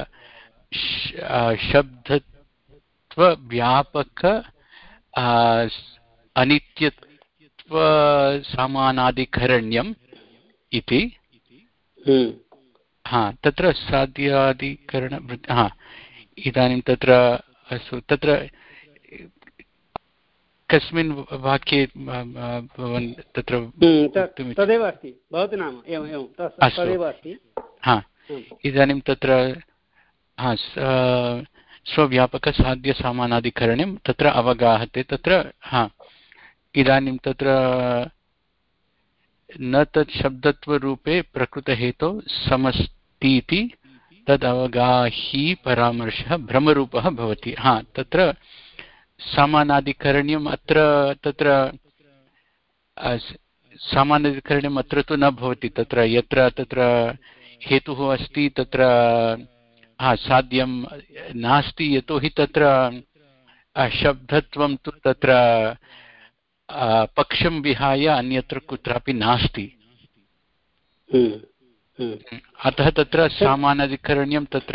शब्दत्वव्यापक अनित्यत्वसामानाधिकरण्यम् इति हा तत्र साध्याधिकरण हा इदानीं तत्र अस्तु तत्र कस्मिन् वाक्ये भवान् तत्र तदेव अस्ति भवतु नाम एवम् एवं तदेव अस्ति। हा इदानीं तत्र हा स्वव्यापकसाध्यसामानाधिकरण्यं तत्र अवगाहते तत्र हा इदानीं तत्र न तत् शब्दत्वरूपे प्रकृतहेतौ समस्तीति तद् अवगाही परामर्शः भ्रमरूपः भवति। हा तत्र सामानाधिकरण्यम् अत्र तत्र सामानाधिकरण्यम् अत्र तु न भवति तत्र यत्र तत्र हेतुः अस्ति तत्र हा साध्यं नास्ति यतोहि तत्र शब्दत्वं तु तत्र पक्षं विहाय अन्यत्र कुत्रापि नास्ति। अतः तत्र सामानाधिकरण्यं तत्र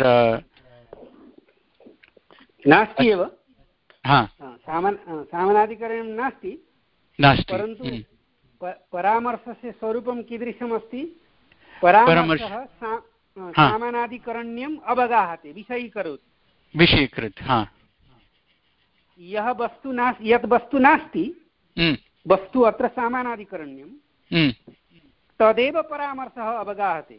नास्ति एव हा सामानाधिकरण्यं नास्ति नास्ति परन्तु परामर्शस्य स्वरूपं कीदृशमस्ति परामर्शः सामानाधिकरण्यम् अवगाहते विषयीकरोति विषयीकृत हा यः वस्तु नास्ति यत् वस्तु नास्ति वस्तु अत्र सामानाधिकरण्यं तदेव परामर्शः अवगाहते।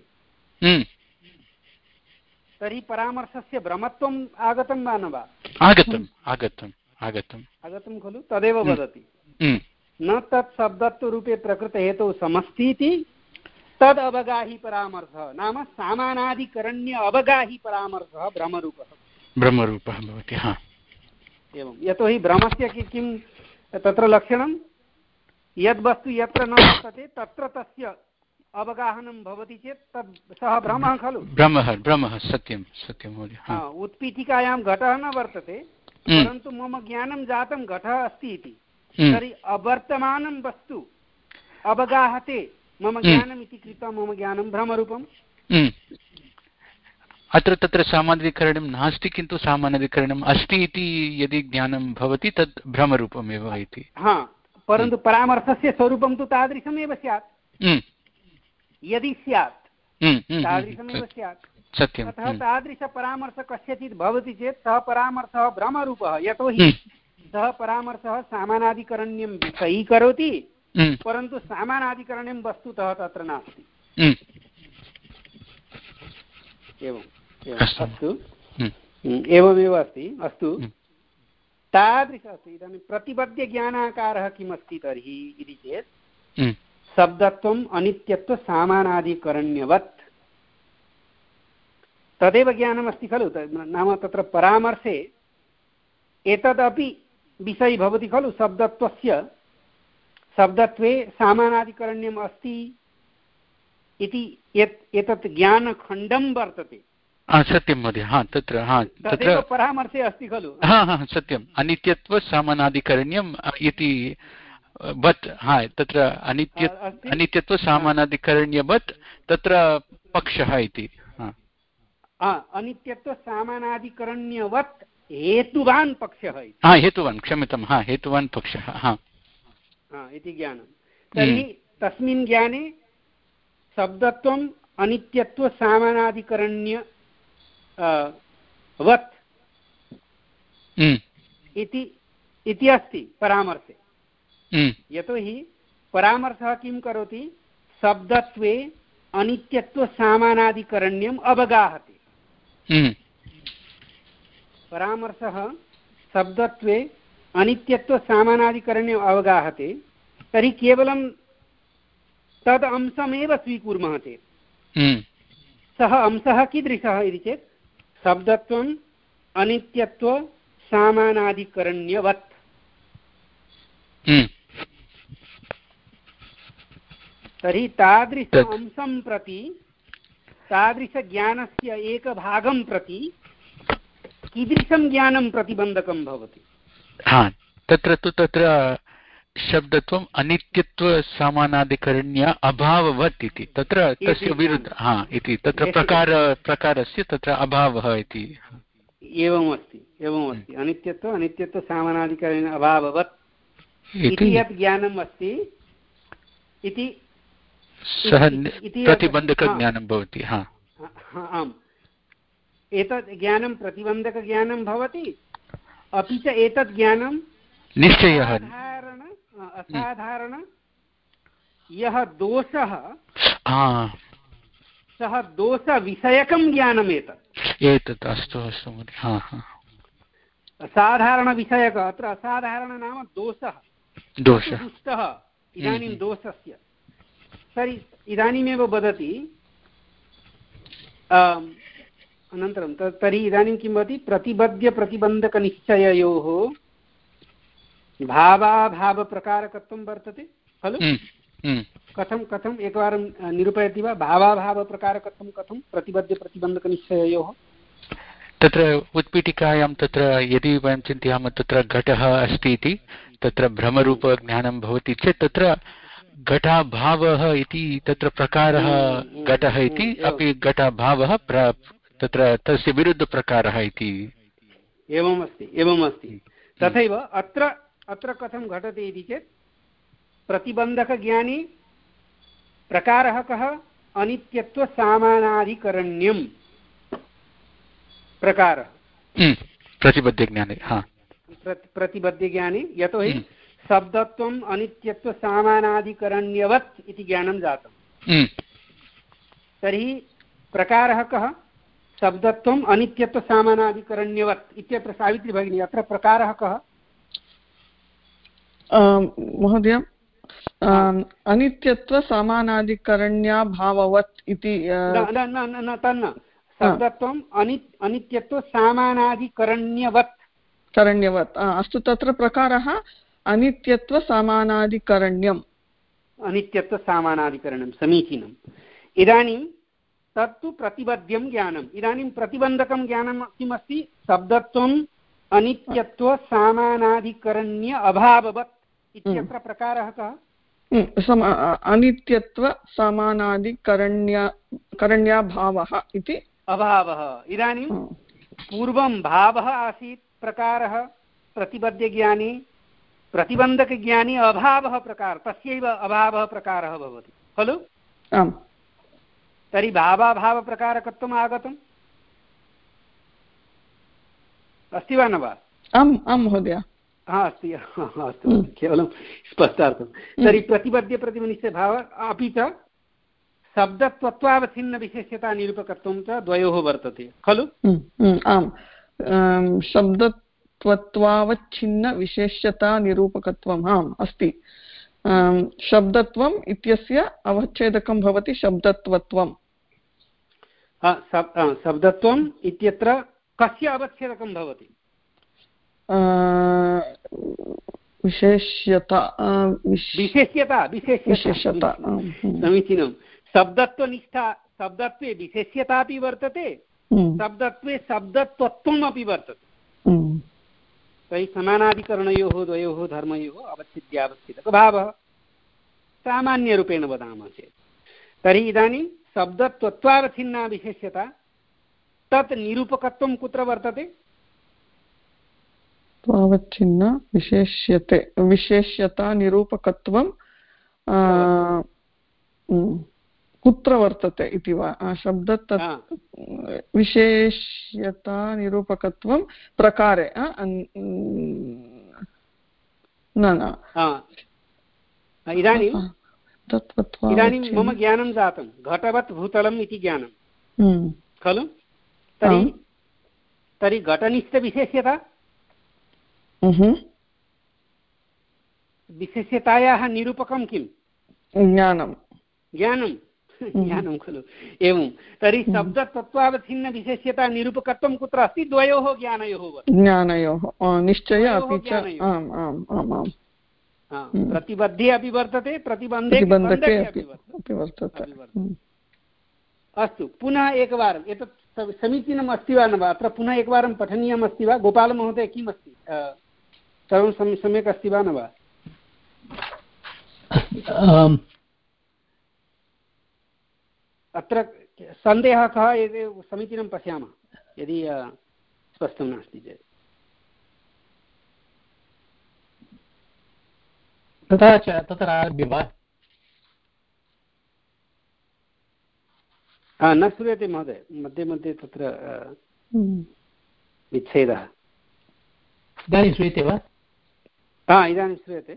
तर्हि परामर्शस्य भ्रमत्वम् आगतं वा न वा आगतम् आगतम् आगतम् आगतं खलु तदेव वदति न तत् शब्दत्वरूपे प्रकृतहेतौ समस्तीति तद् अवगाही परामर्शः नाम सामानाधिकरण्य अवगाही परामर्शः भ्रमरूपः भ्रमरूपः भवति। हा एवं यतोहि भ्रमस्य किं तत्र लक्षणं यद्वस्तु यत्र न वर्तते तत्र तस्य अवगाहनं भवति चेत् तद् सः भ्रमः खलु भ्रमः भ्रमः सत्यं सत्यं महोदय। उत्पीठिकायां घटः न वर्तते परन्तु मम ज्ञानं जातं घटः अस्ति इति तर्हि अवर्तमानं वस्तु अवगाहते मम ज्ञानम् इति कृत्वा मम ज्ञानं भ्रमरूपम्। अत्र तत्र सामानाधिकरणं नास्ति किन्तु सामानाधिकरणम् अस्ति इति यदि ज्ञानं भवति तद् भ्रमरूपमेव इति। हा परन्तु परामर्शस्य स्वरूपं तु तादृशमेव स्यात् यदि स्यात् तादृशमेव स्यात्। सत्यम्। अतः तादृशपरामर्शः कस्यचित् भवति चेत् सः परामर्शः भ्रमरूपः, यतोहि सः परामर्शः सामानाधिकरण्यं विषयीकरोति, परन्तु सामानाधिकरण्यं वस्तुतः तत्र नास्ति। एवम् अस्तु, एवमेव अस्ति। अस्तु, तादृश अस्ति। इदानीं प्रतिपद्यज्ञानाकारः किमस्ति तर्हि इति चेत् शब्दत्वम् अनित्यत्वसामानाधिकरण्यवत् तदेव ज्ञानमस्ति खलु। नाम तत्र परामर्शे एतदपि विषयी भवति खलु, शब्दत्वस्य शब्दत्वे सामानाधिकरण्यम् अस्ति इति एतत् ज्ञानखण्डं वर्तते। सत्यं महोदय। हा तत्र हा तत्र परामर्शे अस्ति खलु। हा हा सत्यम्। अनित्यत्वसामानाधिकरण्यम् इति वत्, हा तत्र अनित्य अनित्यत्वसामानाधिकरण्यवत् तत्र पक्षः इति। अनित्यत्वसामानाधिकरण्यवत् हेतुवान् पक्षः इति। हा हेतुवान्, क्षम्यतां, हा हेतुवान् पक्षः हा इति ज्ञानं। तर्हि तस्मिन् ज्ञाने शब्दत्वम् अनित्यत्वसामानाधिकरण्य वत् इति इति अस्ति परामर्शे। यतोहि परामर्शः किं करोति, शब्दत्वे अनित्यत्वसामानाधिकरण्यम् अवगाहति। परामर्शः शब्दत्वे अनित्यत्वसामानाधिकरण्यम् अवगाहते, तर्हि केवलं तद् अंशमेव स्वीकुर्मः चेत् सः अंशः कीदृशः इति चेत् शब्दत्वम् अनित्यत्वसामानाधिकरण्यवत्। तर्हि तादृश अंशं प्रति, तादृशज्ञानस्य एकभागं प्रति कीदृशं ज्ञानं प्रतिबन्धकं भवति। हा तत्र तु तत्र शब्दत्वम् अनित्यत्वसामानाधिकरण्य अभाववत् इति तत्र तस्य विरुद्ध हा इति तत्र प्रकार प्रकारस्य तत्र अभावः इति। एवमस्ति एवमस्ति अनित्यत्व अनित्यत्वसामानाधिकरण्य अभाववत् इति यत् ज्ञानम् अस्ति इति सः प्रतिबन्धकज्ञानं भवति। हा आम्, एतत् ज्ञानं प्रतिबन्धकज्ञानं भवति। अपि च एतत् ज्ञानं निश्चयः साधारण असाधारण यः दोषः सः दोषविषयकं ज्ञानम् एतत् एतत् अस्तु अस्तु महोदय। असाधारणविषयकः, अत्र असाधारण नाम दोषः, दोषः दुष्टः इदानीं दोषस्य। तर्हि इदानीमेव वदति अनन्तरं तर्हि इदानीं किं भवति, प्रतिबद्ध्यप्रतिबन्धकनिश्चययोः भावाभावप्रकारकत्वं वर्तते खलु। कथं कथम् एकवारं निरूपयति वा, भावाभावप्रकारकत्वं कथं प्रतिबद्ध्यप्रतिबन्धकनिश्चययोः। तत्र उत्पीठिकायां तत्र यदि वयं चिन्तयामः तत्र घटः अस्ति इति तत्र भ्रमरूपज्ञानं भवति चेत् तत्र घटाभावः इति तत्र प्रकारः घटः इति अपि घटाभावः तत्र तस्य विरुद्धप्रकारः इति। एवमस्ति एवमस्ति तथैव अत्र अत्र कथं घटते इति चेत् प्रतिबन्धकज्ञाने प्रकारः कः, अनित्यत्वसामानाधिकरण्यं प्रकारः प्रतिबद्धज्ञाने। हा प्रतिबद्धज्ञाने यतोहि शब्दत्वम् अनित्यत्वसामानाधिकरण्यवत् इति ज्ञानं जातं। तर्हि प्रकारः कः, शब्दत्वम् अनित्यत्वसामानाधिकरण्यवत् इत्यत्र सावित्री भगिनी अत्र प्रकारः कः महोदय। अनित्यत्वसामानाधिकरण्याभाववत् इति न तन्न शब्दत्वम् अनि अनित्यत्वसामानाधिकरण्यवत् करण्यवत् अस्तु। तत्र प्रकारः अनित्यत्वसामानाधिकरण्यम् अनित्यत्वसामानाधिकरणं समीचीनम्। इदानीं तत्तु प्रतिबद्ध्यं ज्ञानम्। इदानीं प्रतिबन्धकं ज्ञानं किमस्ति, शब्दत्वम् अनित्यत्वसामानाधिकरण्य अभाववत् इत्यत्र प्रकारः कः, अनित्यत्वसामानाधिकरण्य करण्याभावः इति अभावः। इदानीं पूर्वं भावः आसीत् प्रकारः प्रतिबद्धज्ञाने, प्रतिबन्धकज्ञाने अभावः प्रकारः, तस्यैव अभावः प्रकारः भवति खलु। तर्हि भावाभावप्रकारकत्वम् आगतम् अस्ति वा न वा? आम् आं महोदय। हा अस्ति अस्तु केवलं स्पष्टार्थं। तर्हि प्रतिपद्यप्रतिपन्नस्य भावः अपि च शब्दत्वत्वावच्छिन्नविशेष्यता निरूपकत्वं च द्वयोः वर्तते खलु? आम् शब्दत्वत्वावच्छिन्नविशेष्यता निरूपकत्वम् आम् अस्ति। शब्दत्वम् इत्यस्य अवच्छेदकं भवति शब्दत्वत्वम्। शब्दत्वम् इत्यत्र कस्य अवच्छेदकं भवति? विशेष्यता विशेष्यता विशेष्यता समीचीनं। शब्दत्वनिष्ठा शब्दत्वे विशेष्यता अपि वर्तते, शब्दत्वे शब्दत्वत्वम् अपि वर्तते। तर्हि समानाधिकरणयोः द्वयोः धर्मयोः अवच्छिद्यावच्छेदकभावः सामान्यरूपेण वदामः चेत्। तर्हि इदानीं शब्दत्वत्वावच्छिन्ना विशेष्यता तत् निरूपकत्वं कुत्र वर्तते? त्वावच्छिन्न विशेष्यते विशेष्यता निरूपकत्वं कुत्र वर्तते इति वा? शब्दत् विशेष्यता निरूपकत्वं प्रकारे न न इदानीं इदानीं मम ज्ञानं जातं घटवत् भूतलम् इति ज्ञानं खलु? तर्हि तर्हि घटनिष्ठविशेष्यता विशेष्यतायाः निरूपकं किं? ज्ञानं ज्ञानं ज्ञानं खलु? एवं तर्हि शब्दतत्त्वावच्छिन्नविशेष्यता निरूपकत्वं कुत्र अस्ति? द्वयोः ज्ञानयोः ज्ञानयोः निश्चय अपि च आम् आम् आम् आम् प्रतिबद्धे अपि वर्तते, प्रतिबन्धे अपि वर्तते। अस्तु, पुनः एकवारम् एतत् समीचीनम् अस्ति वा न वा? अत्र पुनः एकवारं पठनीयम् अस्ति वा? गोपालमहोदय किम् अस्ति? सर्वं सम्यक् अस्ति वा न वा? अत्र सन्देहः कः इति समीचीनं पश्यामः यदि स्पष्टं नास्ति चेत्। तथा च तत्र आरभ्य वा? न श्रूयते महोदय, मध्ये मध्ये तत्र विच्छेदः। इदानीं श्रूयते वा? हा इदानीं श्रूयते।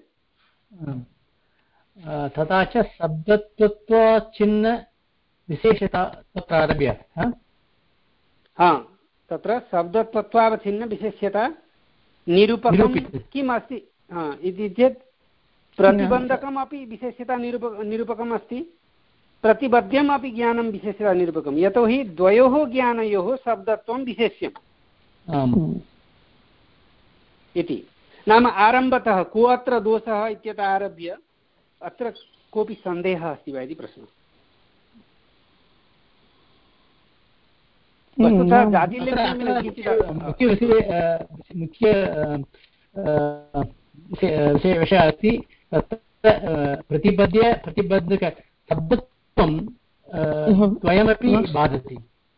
तथा च शब्दत्वच्छिन्न विशेषता तत्र आरभ्य हा तत्र शब्दत्वत्वावच्छिन्न विशेष्यता निरूपकं किम् अस्ति इति चेत् प्रतिबन्धकम् अपि विशेष्यता निरूप निरूपकम् अस्ति, प्रतिबद्ध्यम् अपि ज्ञानं विशेष्यता निरूपकं। यतोहि द्वयोः ज्ञानयोः शब्दत्वं विशेष्यम् इति। नाम आरम्भतः को अत्र दोषः इत्यतः आरभ्य अत्र कोऽपि सन्देहः अस्ति वा इति प्रश्नः। वस्तुतः मुख्य विषयः अस्ति प्रतिपद्य प्रतिबद्धक शब्दत्वं द्वयमपि बाधति।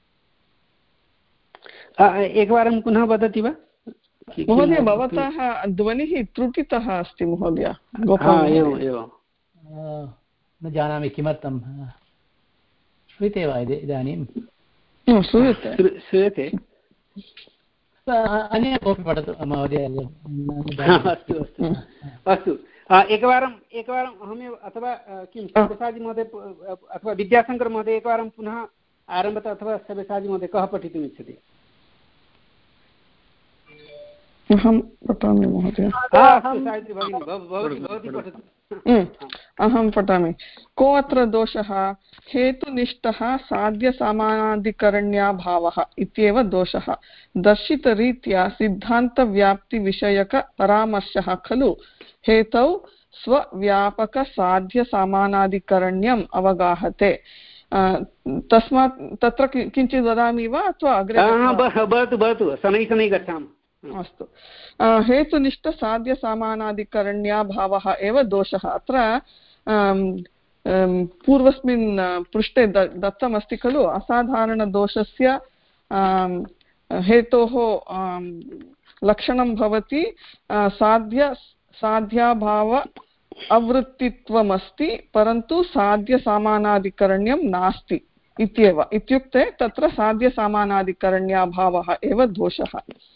एकवारं पुनः वदति वा महोदय? भवतः ध्वनिः त्रुटितः अस्ति महोदय। एवम् एवं न जानामि किमर्थं। श्रूयते वा इदानीं? श्रूयते श्रूयते। अन्य कोऽपि पठतु महोदय। अस्तु अस्तु अस्तु एकवारम् एकवारम् अहमेव अथवा किं सव्यसाची महोदय अथवा विद्याशङ्कर महोदय एकवारं पुनः आरम्भतः अथवा सव्यसाची महोदय कः पठितुम् इच्छति? अहं पठामि महोदय। अहं पठामि। को अत्र दोषः? हेतुनिष्ठः साध्यसमानाधिकरण्याभावः इत्येव दोषः। दर्शितरीत्या सिद्धान्तव्याप्तिविषयकपरामर्शः खलु हेतौ स्वव्यापकसाध्यसमानाधिकरण्यम् अवगाहते। तस्मात् तत्र किञ्चित् वदामि वा अथवा अग्रे? भवतु भवतु, शनैः शनैः गच्छामः। अस्तु, हेतुनिष्ठसाध्यसमानाधिकरण्याभावः एव दोषः। अत्र पूर्वस्मिन् पृष्ठे दत्तमस्ति खलु असाधारणदोषस्य हेतोः लक्षणं भवति साध्य साध्याभाव अवृत्तित्वमस्ति, परन्तु साध्यसमानाधिकरण्यं नास्ति इत्येव इत्युक्ते तत्र साध्यसामानादिकरण्याभावः एव दोषः।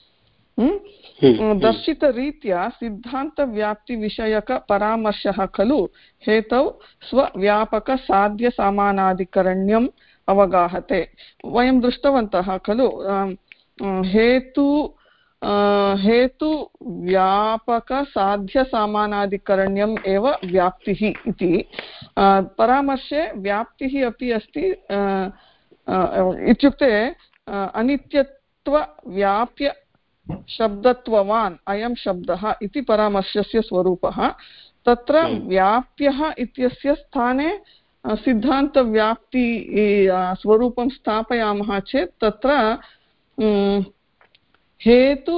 दर्शितरीत्या सिद्धान्तव्याप्तिविषयकपरामर्शः खलु हेतौ स्वव्यापकसाध्यसामानादिकरण्यम् अवगाहते। वयं दृष्टवन्तः खलु हेतु हेतु व्यापकसाध्यसामानादिकरण्यम् एव व्याप्तिः इति। परामर्शे व्याप्तिः अपि अस्ति इत्युक्ते अनित्यत्वव्याप्य शब्दत्ववान् अयं शब्दः इति परामर्शस्य स्वरूपः। तत्र व्याप्यः इत्यस्य स्थाने सिद्धान्तव्याप्ति स्वरूपं स्थापयामः चेत् तत्र हेतु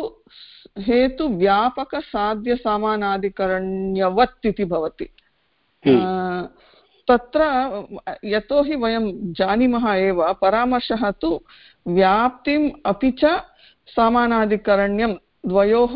हेतुव्यापकसाध्यसामानादिकरण्यवत् इति भवति। तत्र यतोहि वयं जानीमः एव परामर्शः तु व्याप्तिम् अपि च सामानादिकरण्यं द्वयोः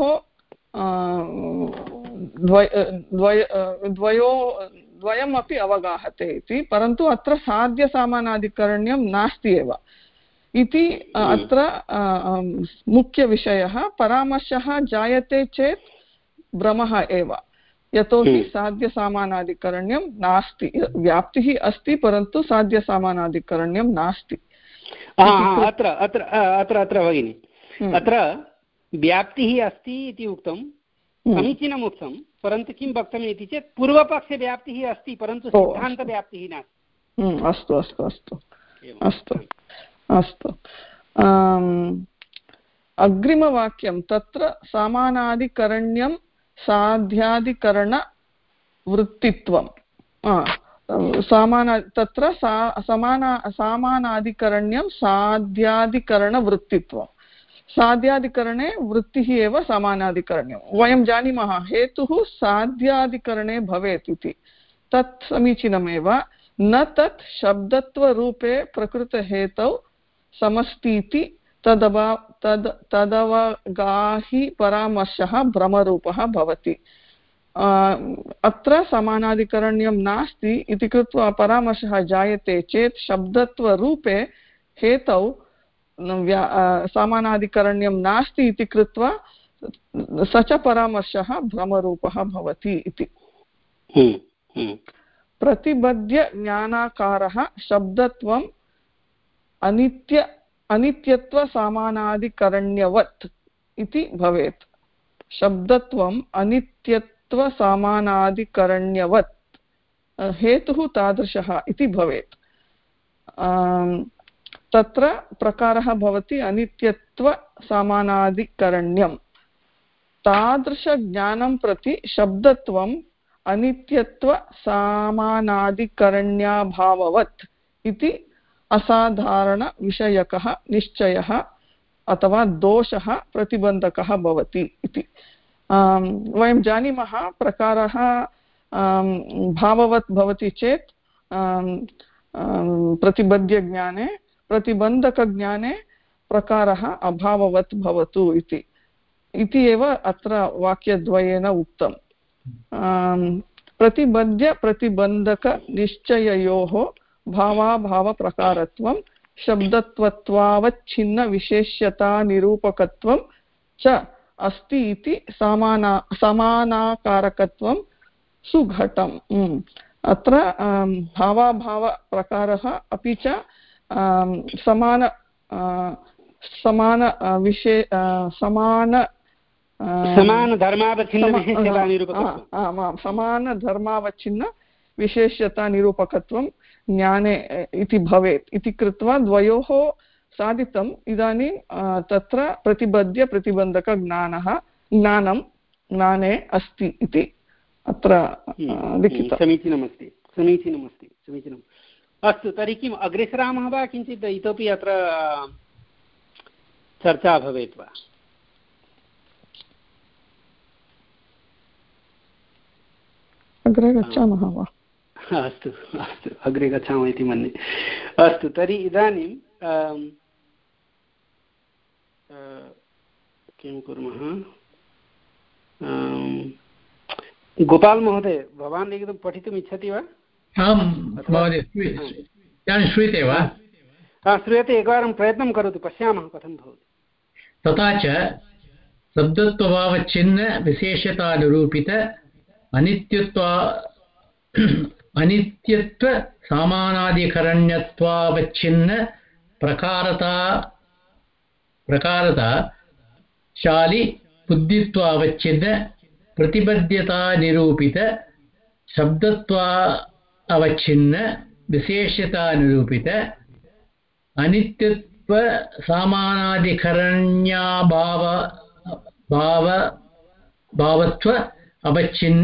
द्वयो द्वयमपि अवगाहते इति, परन्तु अत्र साध्यसामानादिकरण्यं नास्ति एव इति अत्र मुख्यविषयः। परामर्शः जायते चेत् भ्रमः एव, यतोहि साध्यसामानादिकरण्यं नास्ति। व्याप्तिः अस्ति परन्तु साध्यसामानादिकरण्यं नास्ति। अत्र अत्र अत्र अत्र भगिनि अत्र व्याप्तिः अस्ति इति उक्तं, समीचीनम् उक्तं, परन्तु किं वक्तव्यम् इति चेत् पूर्वपक्षे व्याप्तिः अस्ति परन्तु सिद्धान्तव्याप्तिः नास्ति। अस्तु अस्तु अस्तु अस्तु अस्तु। अग्रिमवाक्यं तत्र सामानादिकरण्यं साध्यादिकरणवृत्तित्वं सामान तत्र सा समाना सामानादिकरण्यं साध्यादिकरणवृत्तित्वं। साध्यादिकरणे वृत्तिः एव समानादिकरण्यं। वयं जानीमः हेतुः साध्यादिकरणे भवेत् इति, तत् समीचीनमेव। न तत् शब्दत्वरूपे प्रकृतहेतौ समस्तीति तदवा तद् तदवगाहि परामर्शः भ्रमरूपः भवति। अत्र समानादिकरण्यं नास्ति इति कृत्वा परामर्शः जायते चेत् शब्दत्वरूपे हेतौ समानादिकरण्यं नास्ति इति कृत्वा स च परामर्शः भ्रमरूपः भवति इति। प्रतिबद्ध्य ज्ञानाकारः शब्दत्वम् अनित्य अनित्यत्वसामानादिकरण्यवत् इति भवेत्। शब्दत्वम् अनित्यत्वसामानादिकरण्यवत्, हेतुः तादृशः इति भवेत्। तत्र प्रकारः भवति अनित्यत्वसामानादिकरण्यं। तादृशज्ञानं प्रति शब्दत्वम् अनित्यत्वसामानादिकरण्याभाववत् इति असाधारणविषयकः निश्चयः अथवा दोषः प्रतिबन्धकः भवति इति। वयं जानीमः प्रकारः भाववत् भवति चेत् प्रतिबध्यज्ञाने, प्रतिबन्धकज्ञाने प्रकारः अभाववत् भवतु इति इति एव अत्र वाक्यद्वयेन उक्तम्। प्रतिबद्ध्य प्रतिबन्धकनिश्चययोः भावाभावप्रकारत्वं शब्दत्वत्वावच्छिन्नविशेष्यतानिरूपकत्वं च अस्ति इति समाना समानाकारकत्वं सुघटम्। अत्र भावाभावप्रकारः अपि च समान समान विशे समान समानधर्मावच्छिन्नविशेष्यतानिरूपकत्वं ज्ञाने इति भवेत् इति कृत्वा द्वयोः साधितम्। इदानीं तत्र प्रतिबद्ध्य प्रतिबन्धकज्ञानः ज्ञानं ज्ञाने अस्ति इति अत्र लिखितं। समीचीनमस्ति समीचीनमस्ति समीचीनम्। अस्तु, तर्हि किम् अग्रे सरामः वा, किञ्चित् इतोपि अत्र चर्चा भवेत् वा? अग्रे गच्छामः वा? अस्तु अस्तु, अग्रे गच्छामः इति मन्ये। अस्तु, तर्हि इदानीं किं कुर्मः? गोपाल महोदय, भवान् एकदं पठितुम् इच्छति वा? आं महोदय, श्रूयते वा? श्रूयते एकवारं प्रयत्नं करोतु पश्यामः कथं भवति तथा च शब्दत्वभावच्छिन्न विशेषतानिरूपित अनित्यत्वा अनित्यत्व सामानाधिकरण्यत्वावच्छिन्न प्रकारता प्रकारता शालि बुद्धित्वावच्छिन्न प्रतिबद्धता निरूपित शब्दत्वा अवच्छिन्न विशेषता निरूपित अनित्यत्व सामानाधिकरण्याभाव भाव भावत्व अवच्छिन्न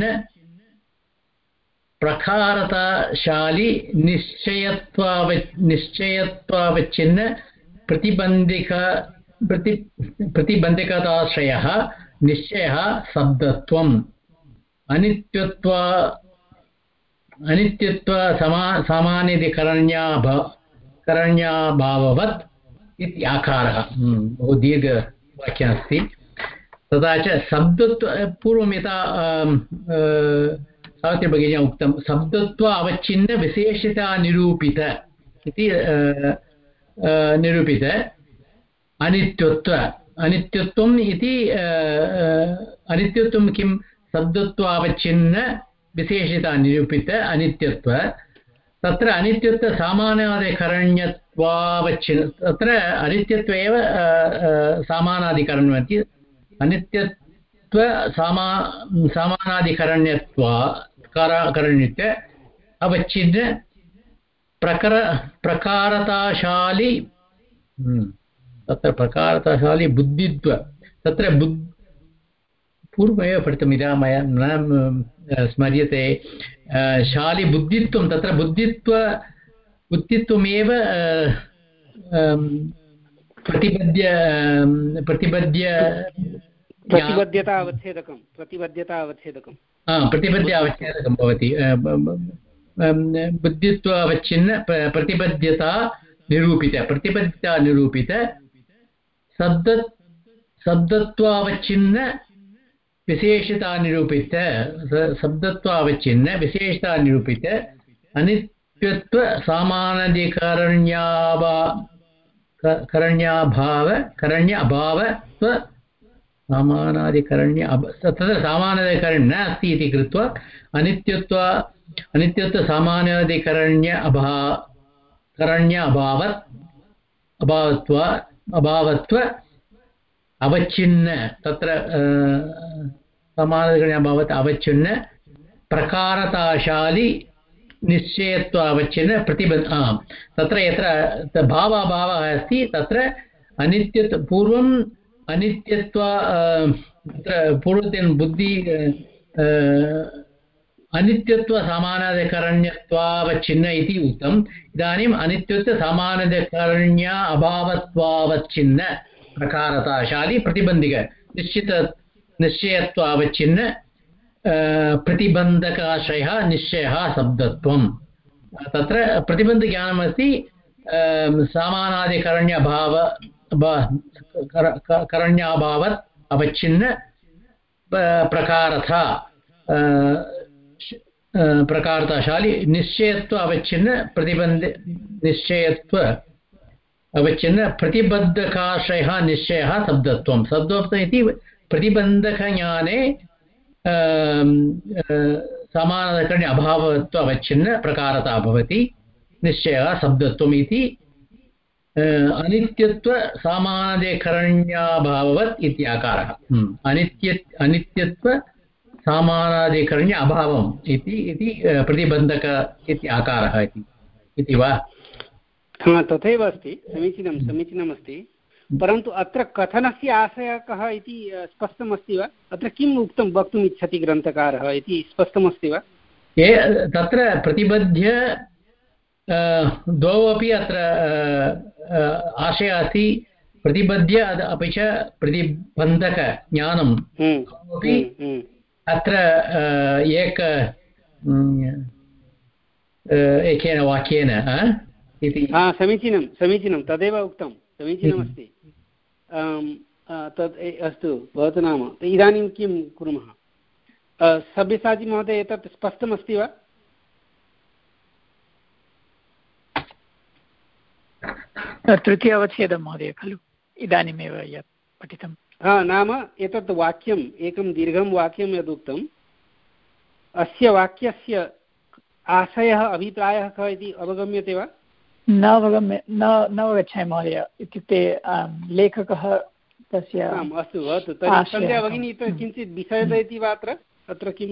प्रकारताशाली निश्चयत्वाव निश्चयत्वावच्छिन्न प्रतिबन्धिक प्रति प्रतिबन्धिकताश्रयः निश्चयः शब्दत्वम् अनित्यत्व अनित्यत्व समा सामान्यधिकरण्याभ करण्याभाववत् इति आकारः। बहु दीर्घवाक्यमस्ति। तथा च शब्दत्व पूर्वं यथा सावित्री भगिन्या उक्तं शब्दत्व अवच्छिन्न विशेषता निरूपित इति निरूपित अनित्यत्व अनित्यत्वम् इति अनित्यत्वं किं शब्दत्व अवच्छिन्न विशेषता निरूपित अनित्यत्व तत्र अनित्यत्व सामानाधिकरण्यत्वावच्छिन्न तत्र अनित्यत्व एव सामानाधिकरण्यम् इति अनित्यत्व सामा सामानाधिकरण्यत्वा करण्यत्व अवच्छिन्न प्रकर प्रकारताशाली तत्र प्रकारताशाली बुद्धित्व तत्र बुद् पूर्वमेव पठितम् इदा मया न स्मर्यते शाली बुद्धित्वं तत्र बुद्धित्व बुद्धित्वमेव प्रतिपद्य प्रतिपद्य प्रतिबद्धता अवच्छेदकं प्रतिबद्धता अवच्छेदकं प्रतिपद्य अवच्छेदकं भवति बुद्धित्व अवच्छिन्न प्रतिबद्धता निरूपित प्रतिबद्धता निरूपित शब्द शब्दत्वावच्छिन्न विशेषता निरूपित शब्दत्वावच्छिन्न विशेषता निरूपित अनित्यत्व सामानाधिकरण्याभा करण्याभाव करण्य अभावत्व सामानाधिकरण्य तत्र सामानाधिकरण्य न अस्ति इति कृत्वा अनित्यत्व अनित्यत्व सामानाधिकरण्य अभा करण्य अभावत् अभावत्व अभावत्व अवच्छिन्न तत्र समानाधिकरण्य अभावत् अवच्छिन्न प्रकारताशाली निश्चयत्व अवच्छिन्न प्रतिबन्ध तत्र यत्र भावाभावः अस्ति तत्र अनित्यत्व पूर्वम् अनित्यत्व तत्र पूर्वतेन बुद्धि अनित्यत्व सामानाधिकरण्यत्वावच्छिन्न इति उक्तम् इदानीम् अनित्यत्व सामानाधिकरण्य अभावत्वावच्छिन्न प्रकारताशाली प्रतिबन्धिक निश्चित निश्चयत्वावच्छिन्न प्रतिबन्धकाश्रयः निश्चयः शब्दत्वम् तत्र प्रतिबन्धज्ञानमस्ति सामानाधिकरण्य अभाव करण्याभावत् अवच्छिन्न प्रकारता प्रकारताशाली निश्चयत्व अवच्छिन्न प्रतिबन्ध निश्चयत्व अवच्छिन्न प्रतिबद्धकाश्रयः निश्चयः शब्दत्वं शब्दत्वम् इति प्रतिबन्धकज्ञाने समानाधिकरण्य अभावत्व अवच्छिन्न प्रकारता भवति निश्चयः शब्दत्वम् इति अनित्यत्व सामानाधिकरण्याभाववत् इति आकारः अनित्य अनित्यत्व सामानाधिकरण्य अभावम् इति इति प्रतिबन्धक इति आकारः इति वा तथैव अस्ति समीचीनं समीचीनमस्ति परन्तु अत्र कथनस्य आशयः कः इति स्पष्टमस्ति वा अत्र किम् उक्तं वक्तुम् इच्छति ग्रन्थकारः इति स्पष्टमस्ति वा ये तत्र प्रतिबद्ध्य द्वौ अपि अत्र आशयः अस्ति प्रतिबद्ध्य अपि च प्रतिबन्धकज्ञानम् अपि अत्र एक एकेन वाक्येन इति समीचीनं समीचीनं तदेव उक्तं समीचीनमस्ति तत् अस्तु भवतु नाम इदानीं किं कुर्मः सब्यसाची महोदय एतत् स्पष्टमस्ति वा तृतीयावच्छेदं महोदय खलु इदानीमेव यत् पठितं। हा नाम एतत् वाक्यम् एकं दीर्घं वाक्यं यदुक्तम् अस्य वाक्यस्य आशयः अभिप्रायः कः इति अवगम्यते वा? न अवगम्य न न अवगच्छामि महोदय। इत्युक्ते लेखकः तस्य आम् अस्तु भवतु तर्हि सन्ध्या भगिनी किञ्चित् विषयति वा अत्र अत्र किं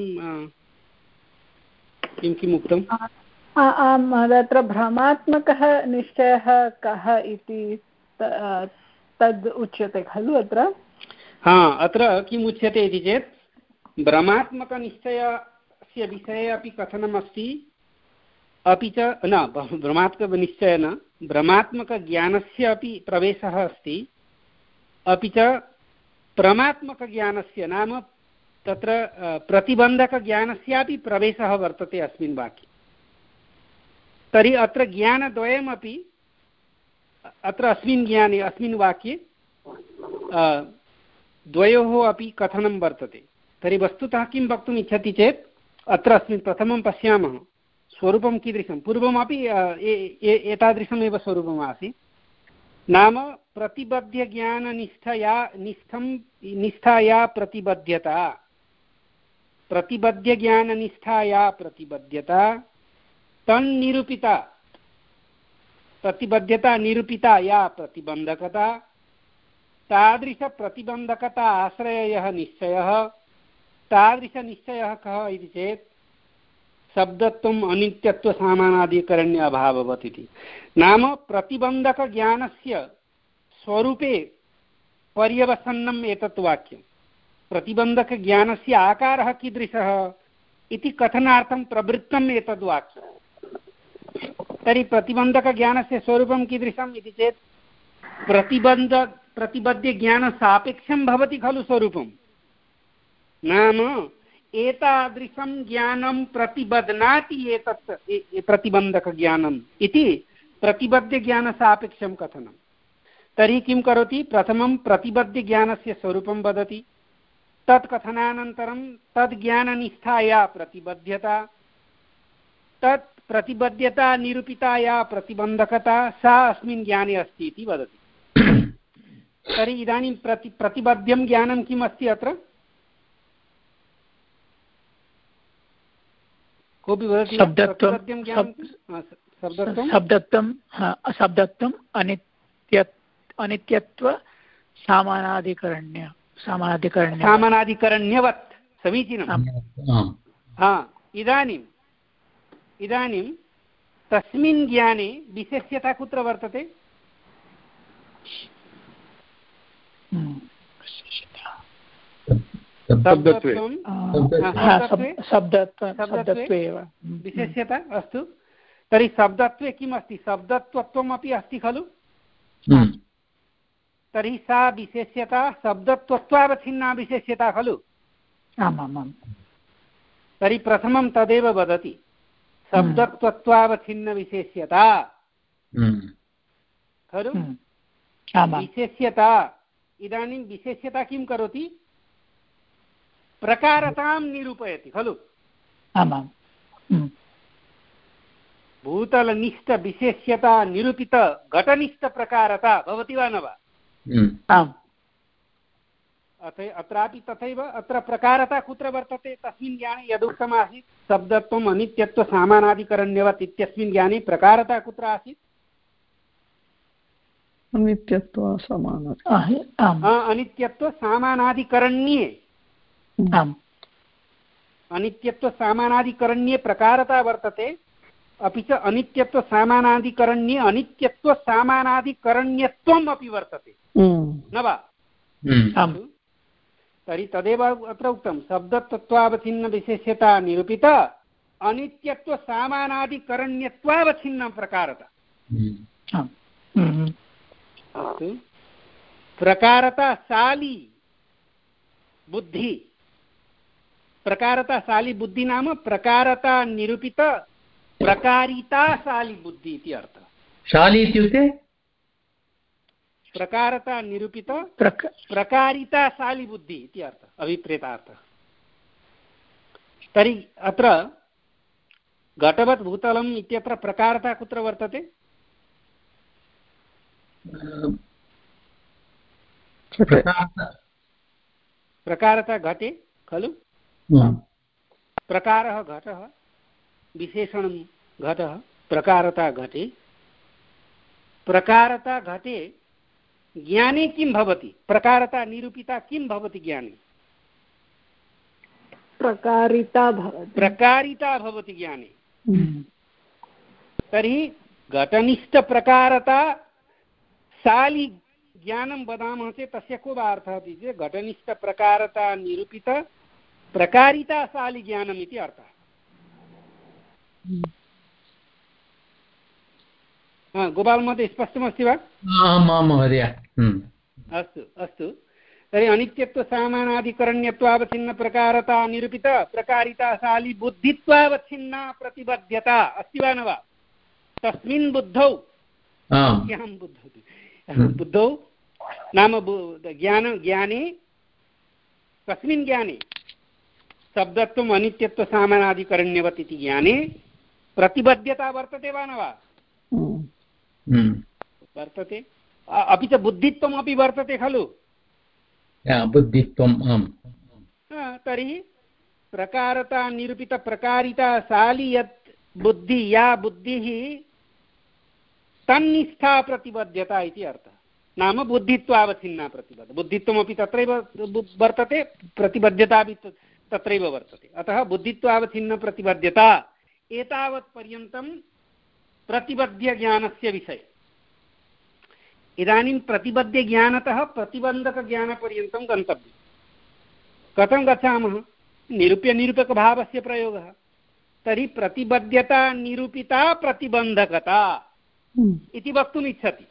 किं किम् उक्तम्? आम् तत्र भ्रमात्मकः निश्चयः कः इति तद् उच्यते खलु अत्र? हा अत्र किम् उच्यते इति चेत् भ्रमात्मकनिश्चयस्य विषये अपि कथनमस्ति अपि च न भ्रमात्मकनिश्चयेन भ्रमात्मकज्ञानस्य अपि प्रवेशः अस्ति अपि च प्रमात्मकज्ञानस्य नाम तत्र प्रतिबन्धकज्ञानस्यापि प्रवेशः वर्तते अस्मिन् वाक्ये। तर्हि अत्र ज्ञानद्वयमपि अत्र अस्मिन् ज्ञाने अस्मिन् वाक्ये द्वयोः अपि कथनं वर्तते। तर्हि वस्तुतः किं वक्तुम् इच्छति चेत् अत्र अस्मिन् प्रथमं पश्यामः स्वरूपं कीदृशं। पूर्वमपि एतादृशमेव स्वरूपम् आसीत् नाम प्रतिबध्यज्ञाननिष्ठया निष्ठं निष्ठाया प्रतिबध्यता प्रतिबध्यज्ञाननिष्ठाया प्रतिबध्यता तन्निरूपिता प्रतिबद्धता निरूपिता या प्रतिबन्धकता तादृशप्रतिबन्धकता आश्रयः निश्चयः तादृशनिश्चयः कः इति चेत् शब्दत्वम् अनित्यत्वसामानादिकरण्य अभाववत् इति। नाम प्रतिबन्धकज्ञानस्य स्वरूपे पर्यवसन्नम् एतत् वाक्यं। प्रतिबन्धकज्ञानस्य आकारः कीदृशः इति कथनार्थं प्रवृत्तम् एतद् वाक्यम्। तर्हि प्रतिबन्धकज्ञानस्य स्वरूपं कीदृशम् इति चेत् प्रतिबन्ध प्रतिबद्धज्ञानसापेक्षं भवति खलु स्वरूपं। नाम एतादृशं ज्ञानं प्रतिबध्नाति एतत् प्रतिबन्धकज्ञानम् इति प्रतिबद्धज्ञानसापेक्षं कथनं। तर्हि किं करोति प्रथमं प्रतिबद्धज्ञानस्य स्वरूपं वदति तत् कथनानन्तरं तद् ज्ञाननिष्ठाया प्रतिबद्धता तत् प्रतिबद्धता निरूपिता या प्रतिबन्धकता सा अस्मिन् ज्ञाने अस्ति इति वदति। तर्हि इदानीं प्रति प्रतिबद्धं ज्ञानं किम् अस्ति अत्र कोऽपि वदति? शब्दत्वं शब्दत्वं शब्दत्वम् अनित्य अनित्यत्व सामानाधिकरण्य सामानाधिकरण्य सामानाधिकरण्यवत् समीचीनं। हा इदानीम् इदानीं तस्मिन् ज्ञाने विशेष्यता कुत्र वर्तते? विशेष्यता अस्तु। तर्हि शब्दत्वे किम् अस्ति? शब्दत्वत्वम् अपि अस्ति खलु। तर्हि सा विशेष्यता शब्दत्वत्वावच्छिन्ना विशेष्यता खलु। तर्हि प्रथमं तदेव वदति शब्दत्वत्वावच्छिन्नविशेष्यता खलु। विशेष्यता इदानीं विशेष्यता किं करोति? प्रकारतां निरूपयति खलु। भूतलनिष्ठविशेष्यता निरूपित घटनिष्ठप्रकारता भवति वा न वा? अत्रापि तथैव अत्र प्रकारता कुत्र वर्तते? तस्मिन् ज्ञाने यदुक्तमासीत् शब्दत्वम् अनित्यत्वसामानाधिकरण्यवत् इत्यस्मिन् ज्ञाने प्रकारता कुत्र आसीत्? अनित्यत्वसामानाधिकरण्ये अनित्यत्वसामानाधिकरण्ये प्रकारता वर्तते। अपि च अनित्यत्वसामानाधिकरण्ये अनित्यत्वसामानाधिकरण्यत्वम् अपि वर्तते न वा? तर्हि तदेव अत्र उक्तं शब्दतत्त्वावच्छिन्नविशेष्यता निरूपित अनित्यत्वसामानाधिकरण्यत्वावच्छिन्नं प्रकारता। अस्तु प्रकारता शाली बुद्धि प्रकारता शाली बुद्धि नाम प्रकारता निरूपित प्रकारिताशाली बुद्धि इति अर्थः। शाली इत्युक्ते प्रकारता निरूपित प्रकारिताशाली बुद्धि इति अर्थः अभिप्रेतार्थः। तर्हि अत्र घटवत् भूतलम् इत्यत्र प्रकारता कुत्र वर्तते? प्रकारता घटे खलु प्रकारः घटः विशेषणं घटः प्रकारता घटे प्रकारता घटे ज्ञाने किं भवति प्रकारता निरूपिता किं भवति ज्ञाने प्रकारिता भवति प्रकारिता भवति ज्ञाने तर्हि घटनिष्ठप्रकारता साली ज्ञानं वदामः चेत् तस्य को वा अर्थः इति चेत् घटनिष्ठप्रकारता निरूपित प्रकारिता साली ज्ञानम् इति अर्थः गोपाल महोदय स्पष्टमस्ति वा आमां महोदय अस्तु अस्तु तर्हि अनित्यत्वसामानाधिकरण्यत्वावच्छिन्नप्रकारता निरूपित प्रकारिताशाली बुद्धित्वावच्छिन्ना प्रतिबद्धता अस्ति वा न वा तस्मिन् बुद्धौ यां बुद्धौ बुद्धौ नाम ज्ञान ज्ञाने कस्मिन् ज्ञाने शब्दत्वम् अनित्यत्वसामानाधिकरण्यवत् इति ज्ञाने प्रतिबद्धता वर्तते वा न वा वर्तते अपि च बुद्धित्वमपि वर्तते खलु बुद्धित्वम् आम् तर्हि प्रकारता निरूपित प्रकारिता साली यत् बुद्धि या बुद्धिः तन्निष्ठा प्रतिबद्धता इति अर्थः नाम बुद्धित्वावच्छिन्ना प्रतिबद्ध बुद्धित्वमपि तत्रैव वर्तते प्रतिबद्धता अपि तत्रैव वर्तते अतः बुद्धित्वावच्छिन्न प्रतिबद्धता एतावत् पर्यन्तं प्रतिबद्धज्ञानस्य विषये इदानीं प्रतिबद्धज्ञानतः प्रतिबन्धकज्ञानपर्यन्तं गन्तव्यं कथं गच्छामः निरूप्य निरूपकभावस्य प्रयोगः तर्हि प्रतिबद्धता निरूपिता प्रतिबन्धकता इति वक्तुम् इच्छति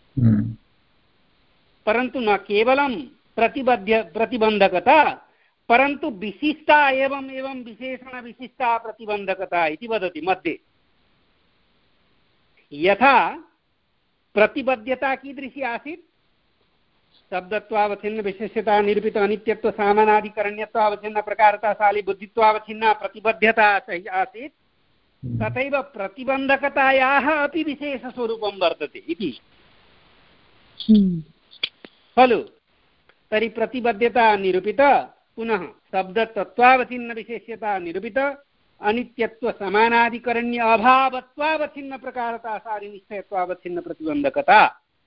परन्तु न केवलं प्रतिबद्ध प्रतिबन्धकता परन्तु विशिष्टा एवं एवं विशेषणविशिष्टा प्रतिबन्धकता इति वदति मध्ये यथा प्रतिबद्धता कीदृशी आसीत् शब्दत्वावच्छिन्न विशेष्यता निरूपित अनित्यत्व सामानाधिकरण्यत्वावच्छिन्न प्रकारताशाली बुद्धित्वावच्छिन्ना प्रतिबद्धता आसीत् तथैव प्रतिबन्धकतायाः अपि विशेषस्वरूपं वर्तते इति खलु तर्हि प्रतिबद्धता निरूपित पुनः शब्दतत्त्वावच्छिन्न विशेष्यता निरूपित अनित्यत्व समानाधिकरण्य अभावत्वावच्छिन्न प्रकारताशाली निश्चयत्वावच्छिन्न प्रतिबन्धकता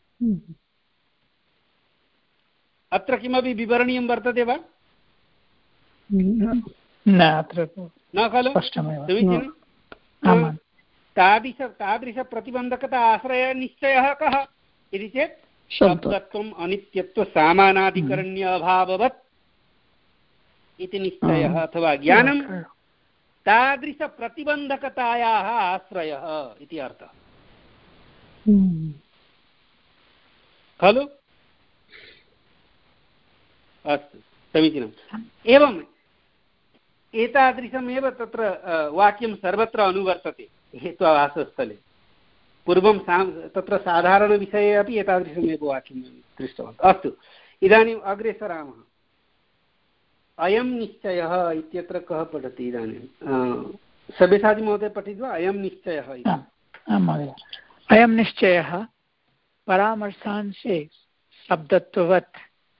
अत्र किमपि विवरणीयं वर्तते वा न अत्र न खलु समीचीनं तादृश तादृशप्रतिबन्धकता आश्रयनिश्चयः कः इति चेत् शब्दत्वम् अनित्यत्व सामानाधिकरण्य अभाववत् इति निश्चयः अथवा ज्ञानं तादृशप्रतिबन्धकतायाः आश्रयः इति अर्थः खलु अस्तु समीचीनम् एवम् एतादृशमेव तत्र वाक्यं सर्वत्र अनुवर्तते हेत्वाभासस्थले पूर्वं सा तत्र साधारणविषये अपि एतादृशमेव वाक्यं दृष्टवन्तः अस्तु इदानीम् अग्रे सरामः अयं निश्चयः इत्यत्र कः पठति इदानीं सब्यसाची महोदय पठित्वा अयं निश्चयः आं महोदय अयं निश्चयः परामर्शांशे शब्दत्ववत्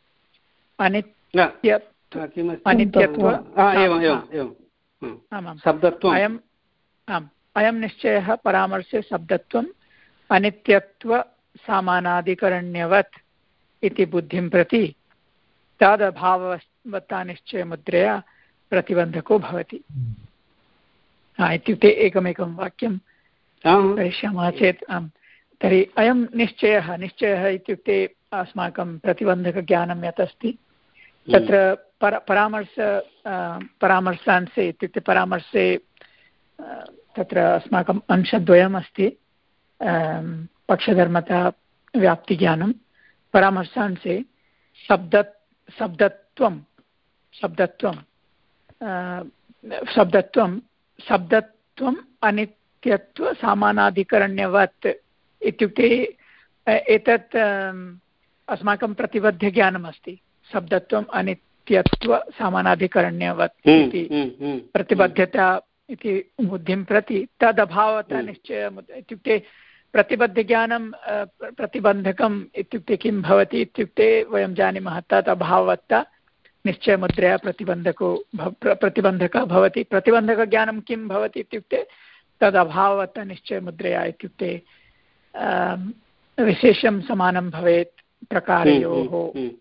अनित्यत्व अनित्यत्व एवम् एवम् एवं शब्दत्वम् अयम् आम् अयं निश्चयः परामर्शे शब्दत्वम् अनित्यत्व सामानाधिकरण्यवत् इति बुद्धिं प्रति तदभाववत्ता निश्चयमुद्रया प्रतिबन्धको भवति इत्युक्ते एकमेकं वाक्यं करिष्यामः चेत् आम् तर्हि अयं निश्चयः निश्चयः इत्युक्ते अस्माकं प्रतिबन्धकज्ञानं यत् अस्ति तत्र पर परामर्श परामर्शांशे इत्युक्ते परामर्शे तत्र अस्माकम् अंशद्वयम् अस्ति पक्षधर्मता व्याप्तिज्ञानं परामर्शांशे शब्द शब्दत्वं शब्दत्वं शब्दत्वं शब्दत्वम् अनित्यत्व सामानाधिकरण्यवत् इत्युक्ते एतत् अस्माकं प्रतिबद्धज्ञानम् अस्ति शब्दत्वम् अनित्यत्व सामानाधिकरण्यवत् इति प्रतिबद्धता इति बुद्धिं प्रति तदभावता निश्चयम् इत्युक्ते प्रतिबद्धज्ञानं प्रतिबन्धकम् इत्युक्ते किं भवति इत्युक्ते वयं जानीमः तत् अभावत्ता निश्चयमुद्रया प्रतिबन्धको प्रतिबन्धकः भवति। प्रतिबन्धकज्ञानं किं भवति इत्युक्ते तद् अभावत्ता निश्चयमुद्रया इत्युक्ते विशेषं समानं भवेत् प्रकारयोः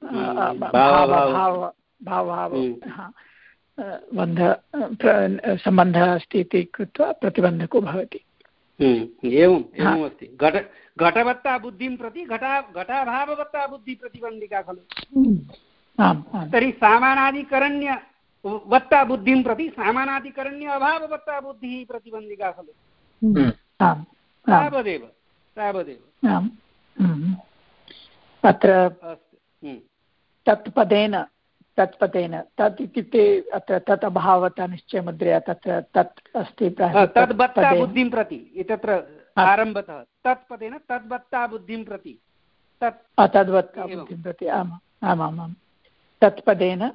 भाव भाव बन्ध सम्बन्धः अस्ति इति कृत्वा प्रतिबन्धको भवति। एवम् एवम् अस्ति। घट घटवत्ता बुद्धिं प्रति घटा घटाभाववत्ता बुद्धिः प्रतिबन्धिका खलु। आम् तर्हि सामानाधिकरण्य वत्ता बुद्धिं प्रति सामानाधिकरण्य अभाववत्ता बुद्धिः प्रतिबन्धिका खलु। तावदेव तावदेव। अत्र तत्पदेन तत्पदेन तत् इत्युक्ते अत्र तत् अभावता निश्चयमुद्रया तत्र तत् अस्ति तद्वत्ता बुद्धिं प्रति तत्र आरम्भतः तत्पदेन तद्वत्ता बुद्धिं प्रति तद्वत्ता बुद्धिं प्रति आम् आमामां तत्पदेन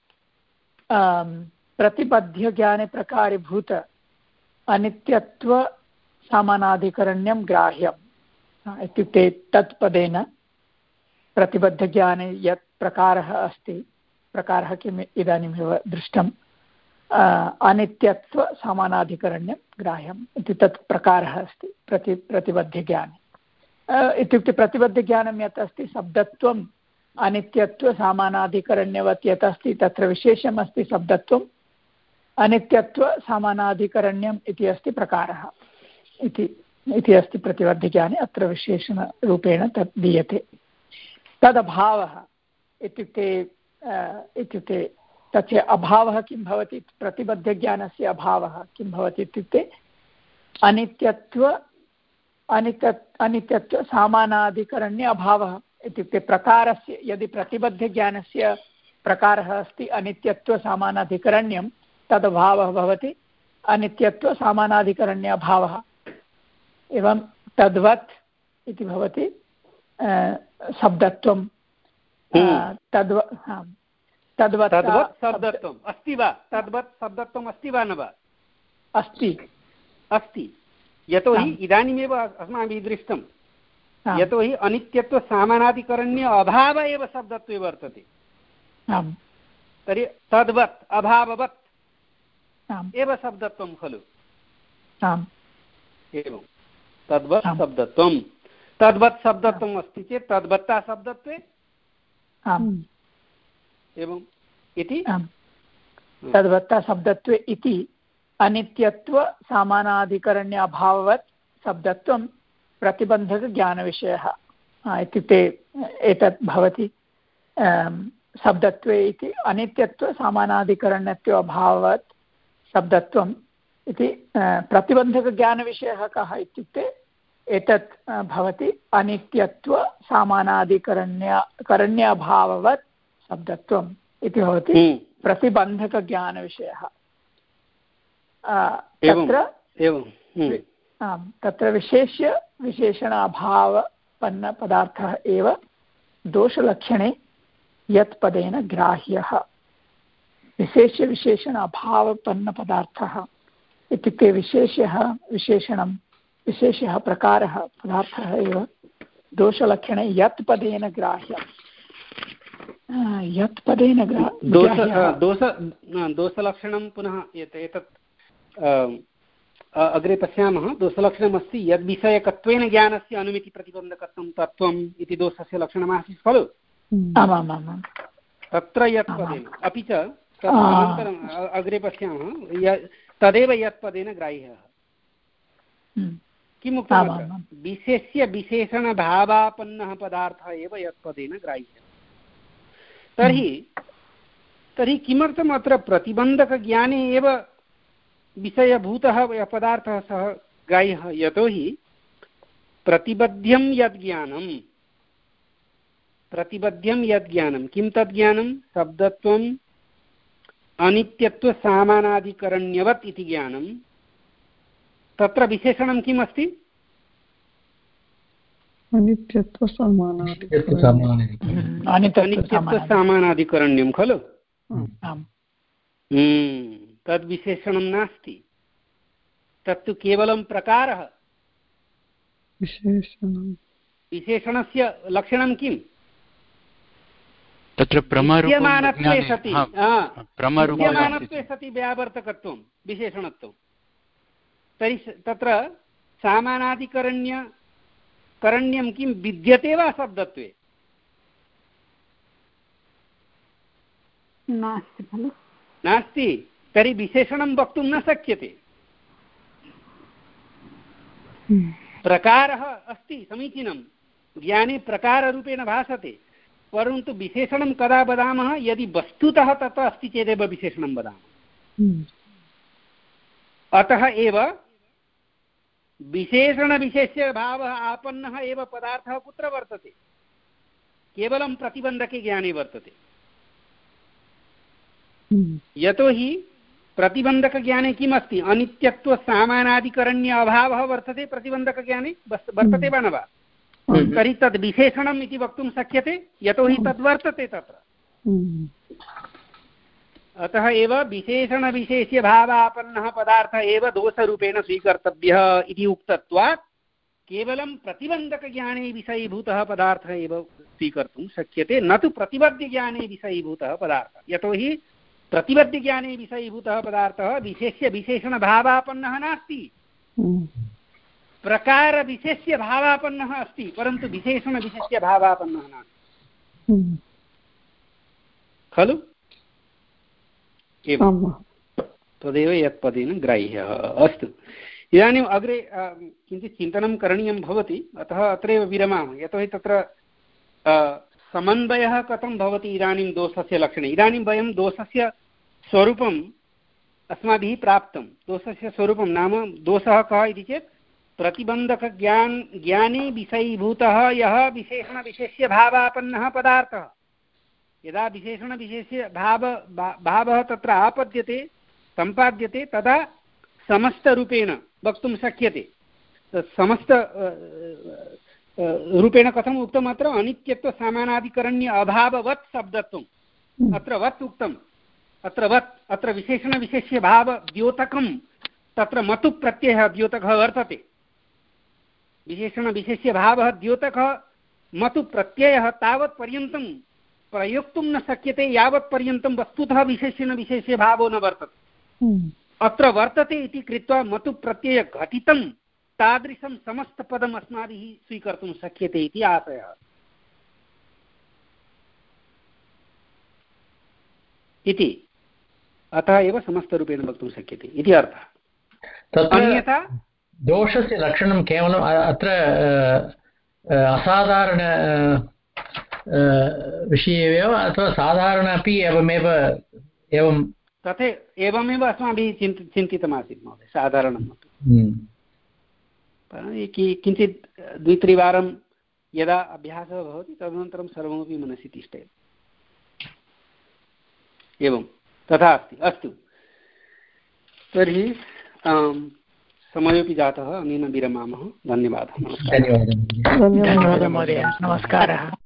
प्रतिपद्यज्ञाने प्रकारीभूत अनित्यत्व सामानाधिकरण्यं ग्राह्यम् इत्युक्ते तत्पदेन प्रतिबद्धज्ञाने यत् प्रकारः अस्ति प्रकारः किम् इदानीमेव दृष्टम् अनित्यत्व सामानाधिकरण्यं ग्राह्यम् इति तत् प्रकारः अस्ति प्रति प्रतिबद्धज्ञाने इत्युक्ते प्रतिबद्धज्ञानं यत् अस्ति शब्दत्वम् अनित्यत्व सामानाधिकरण्यवत् यत् अस्ति तत्र विशेषम् अस्ति शब्दत्वम् अनित्यत्व सामानाधिकरण्यम् इति अस्ति प्रकारः इति इति अस्ति प्रतिबद्धज्ञाने अत्र विशेषणरूपेण तत् दीयते। तदभावः इत्युक्ते इत्युक्ते तस्य अभावः किं भवति प्रतिबद्धज्ञानस्य अभावः किं भवति इत्युक्ते अनित्यत्व अनित्य अनित्यत्व सामानाधिकरण्य अभावः इत्युक्ते प्रकारस्य यदि प्रतिबद्धज्ञानस्य प्रकारः अस्ति अनित्यत्व सामानाधिकरण्यं तदभावः भवति अनित्यत्व सामानाधिकरण्य अभावः। एवं तद्वत् इति भवति शब्दत्वं तद्वत् तद्वत् शब्दत्वम् अस्ति वा तद्वत् शब्दत्वम् अस्ति वा न वा अस्ति अस्ति यतोहि इदानीमेव अस्माभिः दृष्टं यतोहि अनित्यत्व सामानाधिकरण्य अभाव एव शब्दत्वे वर्तते। तर्हि तद्वत् अभाववत् एव शब्दत्वं खलु। एवं तद्वत् शब्दत्वं तद्वत् शब्दत्वम् अस्ति चेत् तद्वत्ता शब्दत्वे एवं इति तद्वत्ता शब्दत्वे इति अनित्यत्व सामानाधिकरण्य अभाववत् शब्दत्वं प्रतिबन्धकज्ञानविषयः इत्युक्ते एतत् भवति शब्दत्वे इति अनित्यत्व सामानाधिकरण्यत्व अभाववत् शब्दत्वम् इति प्रतिबन्धकज्ञानविषयः कः इत्युक्ते एतत् भवति अनित्यत्व सामानाधिकरण्य करण्यभाववत् शब्दत्वम् इति भवति प्रतिबन्धकज्ञानविषयः। तत्र आम् तत्र विशेष्य विशेषण अभावपन्नपदार्थः एव दोषलक्षणे यत् पदेन ग्राह्यः। विशेष्य विशेषण अभावपन्नपदार्थः इत्युक्ते विशेष्यः विशेषणं विशेषः प्रकारः पदार्थः एव दोषलक्षणे यत् पदेन ग्राह्यम्। यत् पदेन दोषलक्षणं पुनः एतत् अग्रे पश्यामः। दोषलक्षणमस्ति यद्विषयकत्वेन ज्ञानस्य अनुमितिप्रतिबन्धकत्वं तत्त्वम् इति दोषस्य लक्षणमासीत् खलु। आमामामां तत्र यत् पदेन अपि च अनन्तरम् अग्रे पश्यामः तदेव यत् पदेन ग्राह्यः। किम् उक्तम् विशेष्य विशेषणभावापन्नः पदार्थः एव यत् पदेन ग्राह्यः। तर्हि तर्हि किमर्थम् अत्र प्रतिबन्धकज्ञाने एव विषयभूतः पदार्थः सः ग्राह्यः यतोहि प्रतिबध्यं यद् ज्ञानं प्रतिबध्यं यद् ज्ञानं किं तद् ज्ञानं शब्दत्वम् अनित्यत्वसामानाधिकरण्यवत् इति ज्ञानं तत्र विशेषणं किम् अस्ति अनित्यत्वसामानाधिकरण्यं खलु। तद्विशेषणं नास्ति तत्तु केवलं प्रकारः विशेषणस्य लक्षणं किम्? तत्र विद्यमानत्वे सति विद्यमानत्वे सति व्यावर्तकत्वं विशेषणत्वं। तर्हि तत्र सामानाधिकरण्य करण्यं किं विद्यते वा शब्दत्वे? नास्ति खलु? नास्ति। तर्हि विशेषणं वक्तुं न शक्यते। प्रकारः अस्ति समीचीनं, ज्ञाने प्रकाररूपेण भासते, परन्तु विशेषणं कदा वदामः? यदि वस्तुतः तत्र अस्ति चेदेव विशेषणं वदामः। अतः एव विशेषणविशेष्यभावः आपन्नः एव पदार्थः कुत्र वर्तते? केवलं प्रतिबन्धके ज्ञाने वर्तते। यतोहि प्रतिबन्धकज्ञाने किम् अस्ति? अनित्यत्वसामानाधिकरण्य अभावः वर्तते प्रतिबन्धकज्ञाने, वर्तते वा न वा? तर्हि तद् विशेषणम् इति वक्तुं शक्यते, यतोहि तद् वर्तते तत्र। अतः एव विशेषणविशेष्यभावापन्नः पदार्थः एव दोषरूपेण स्वीकर्तव्यः इति उक्तत्वात् केवलं प्रतिबन्धकज्ञाने विषयीभूतः पदार्थः एव स्वीकर्तुं शक्यते, न तु प्रतिबद्धज्ञाने विषयीभूतः पदार्थः। यतोहि प्रतिबद्धज्ञाने विषयीभूतः पदार्थः विशेष्य विशेषणभावापन्नः नास्ति, प्रकारविशेष्यभावापन्नः अस्ति, परन्तु विशेषणविशेष्यभावापन्नः नास्ति खलु? तदेव यत्पदेन ग्राह्यः। अस्तु, इदानीम् अग्रे किञ्चित् चिन्तनं करणीयं भवति, अतः अत्रैव विरमामः। यतोहि तत्र समन्वयः कथं भवति इदानीं दोषस्य लक्षणे। इदानीं वयं दोषस्य स्वरूपम् अस्माभिः प्राप्तं। दोषस्य स्वरूपं नाम दोषः कः इति चेत् प्रतिबन्धकज्ञान ज्ञाने विषयीभूतः यः विशेषणविशेष्यभावापन्नः पदार्थः। यदा विशेषणविशेष्यभाव भावः तत्र आपद्यते, सम्पाद्यते, तदा समस्तरूपेण वक्तुं शक्यते। समस्त रूपेण कथम् उक्तम्? अत्र अनित्यत्वसामानाधिकरण्य अभाववत् शब्दत्वम् अत्र वत् उक्तम्। अत्र वत् अत्र विशेषणविशेष्यभावद्योतकं तत्र मतु प्रत्ययः द्योतकः वर्तते। विशेषणविशेष्यभावः द्योतकः मतु प्रत्ययः तावत् पर्यन्तं प्रयोक्तुं न शक्यते यावत् पर्यन्तं वस्तुतः विशेषणविशेष्यभावो न वर्तते। अत्र वर्तते इति कृत्वा मतु प्रत्यय घटितं तादृशं समस्तपदम् अस्माभिः स्वीकर्तुं शक्यते इति आशयः। इति अतः एव समस्तरूपेण वक्तुं शक्यते इति अर्थः। अन्यथा दोषस्य लक्षणं केवलम् अत्र असाधारण विषये एव अथवा साधारण अपि एवमेव एवं तथे एवमेव अस्माभिः चिन्त चिन्तितमासीत् महोदय, साधारणम् अपि किञ्चित् द्वित्रिवारं यदा अभ्यासः भवति तदनन्तरं सर्वमपि मनसि तिष्ठेत्। एवं तथा अस्ति। अस्तु, तर्हि समयोपि जातः, अनेन विरमामः। धन्यवादः। धन्यवादः महोदय, नमस्कारः।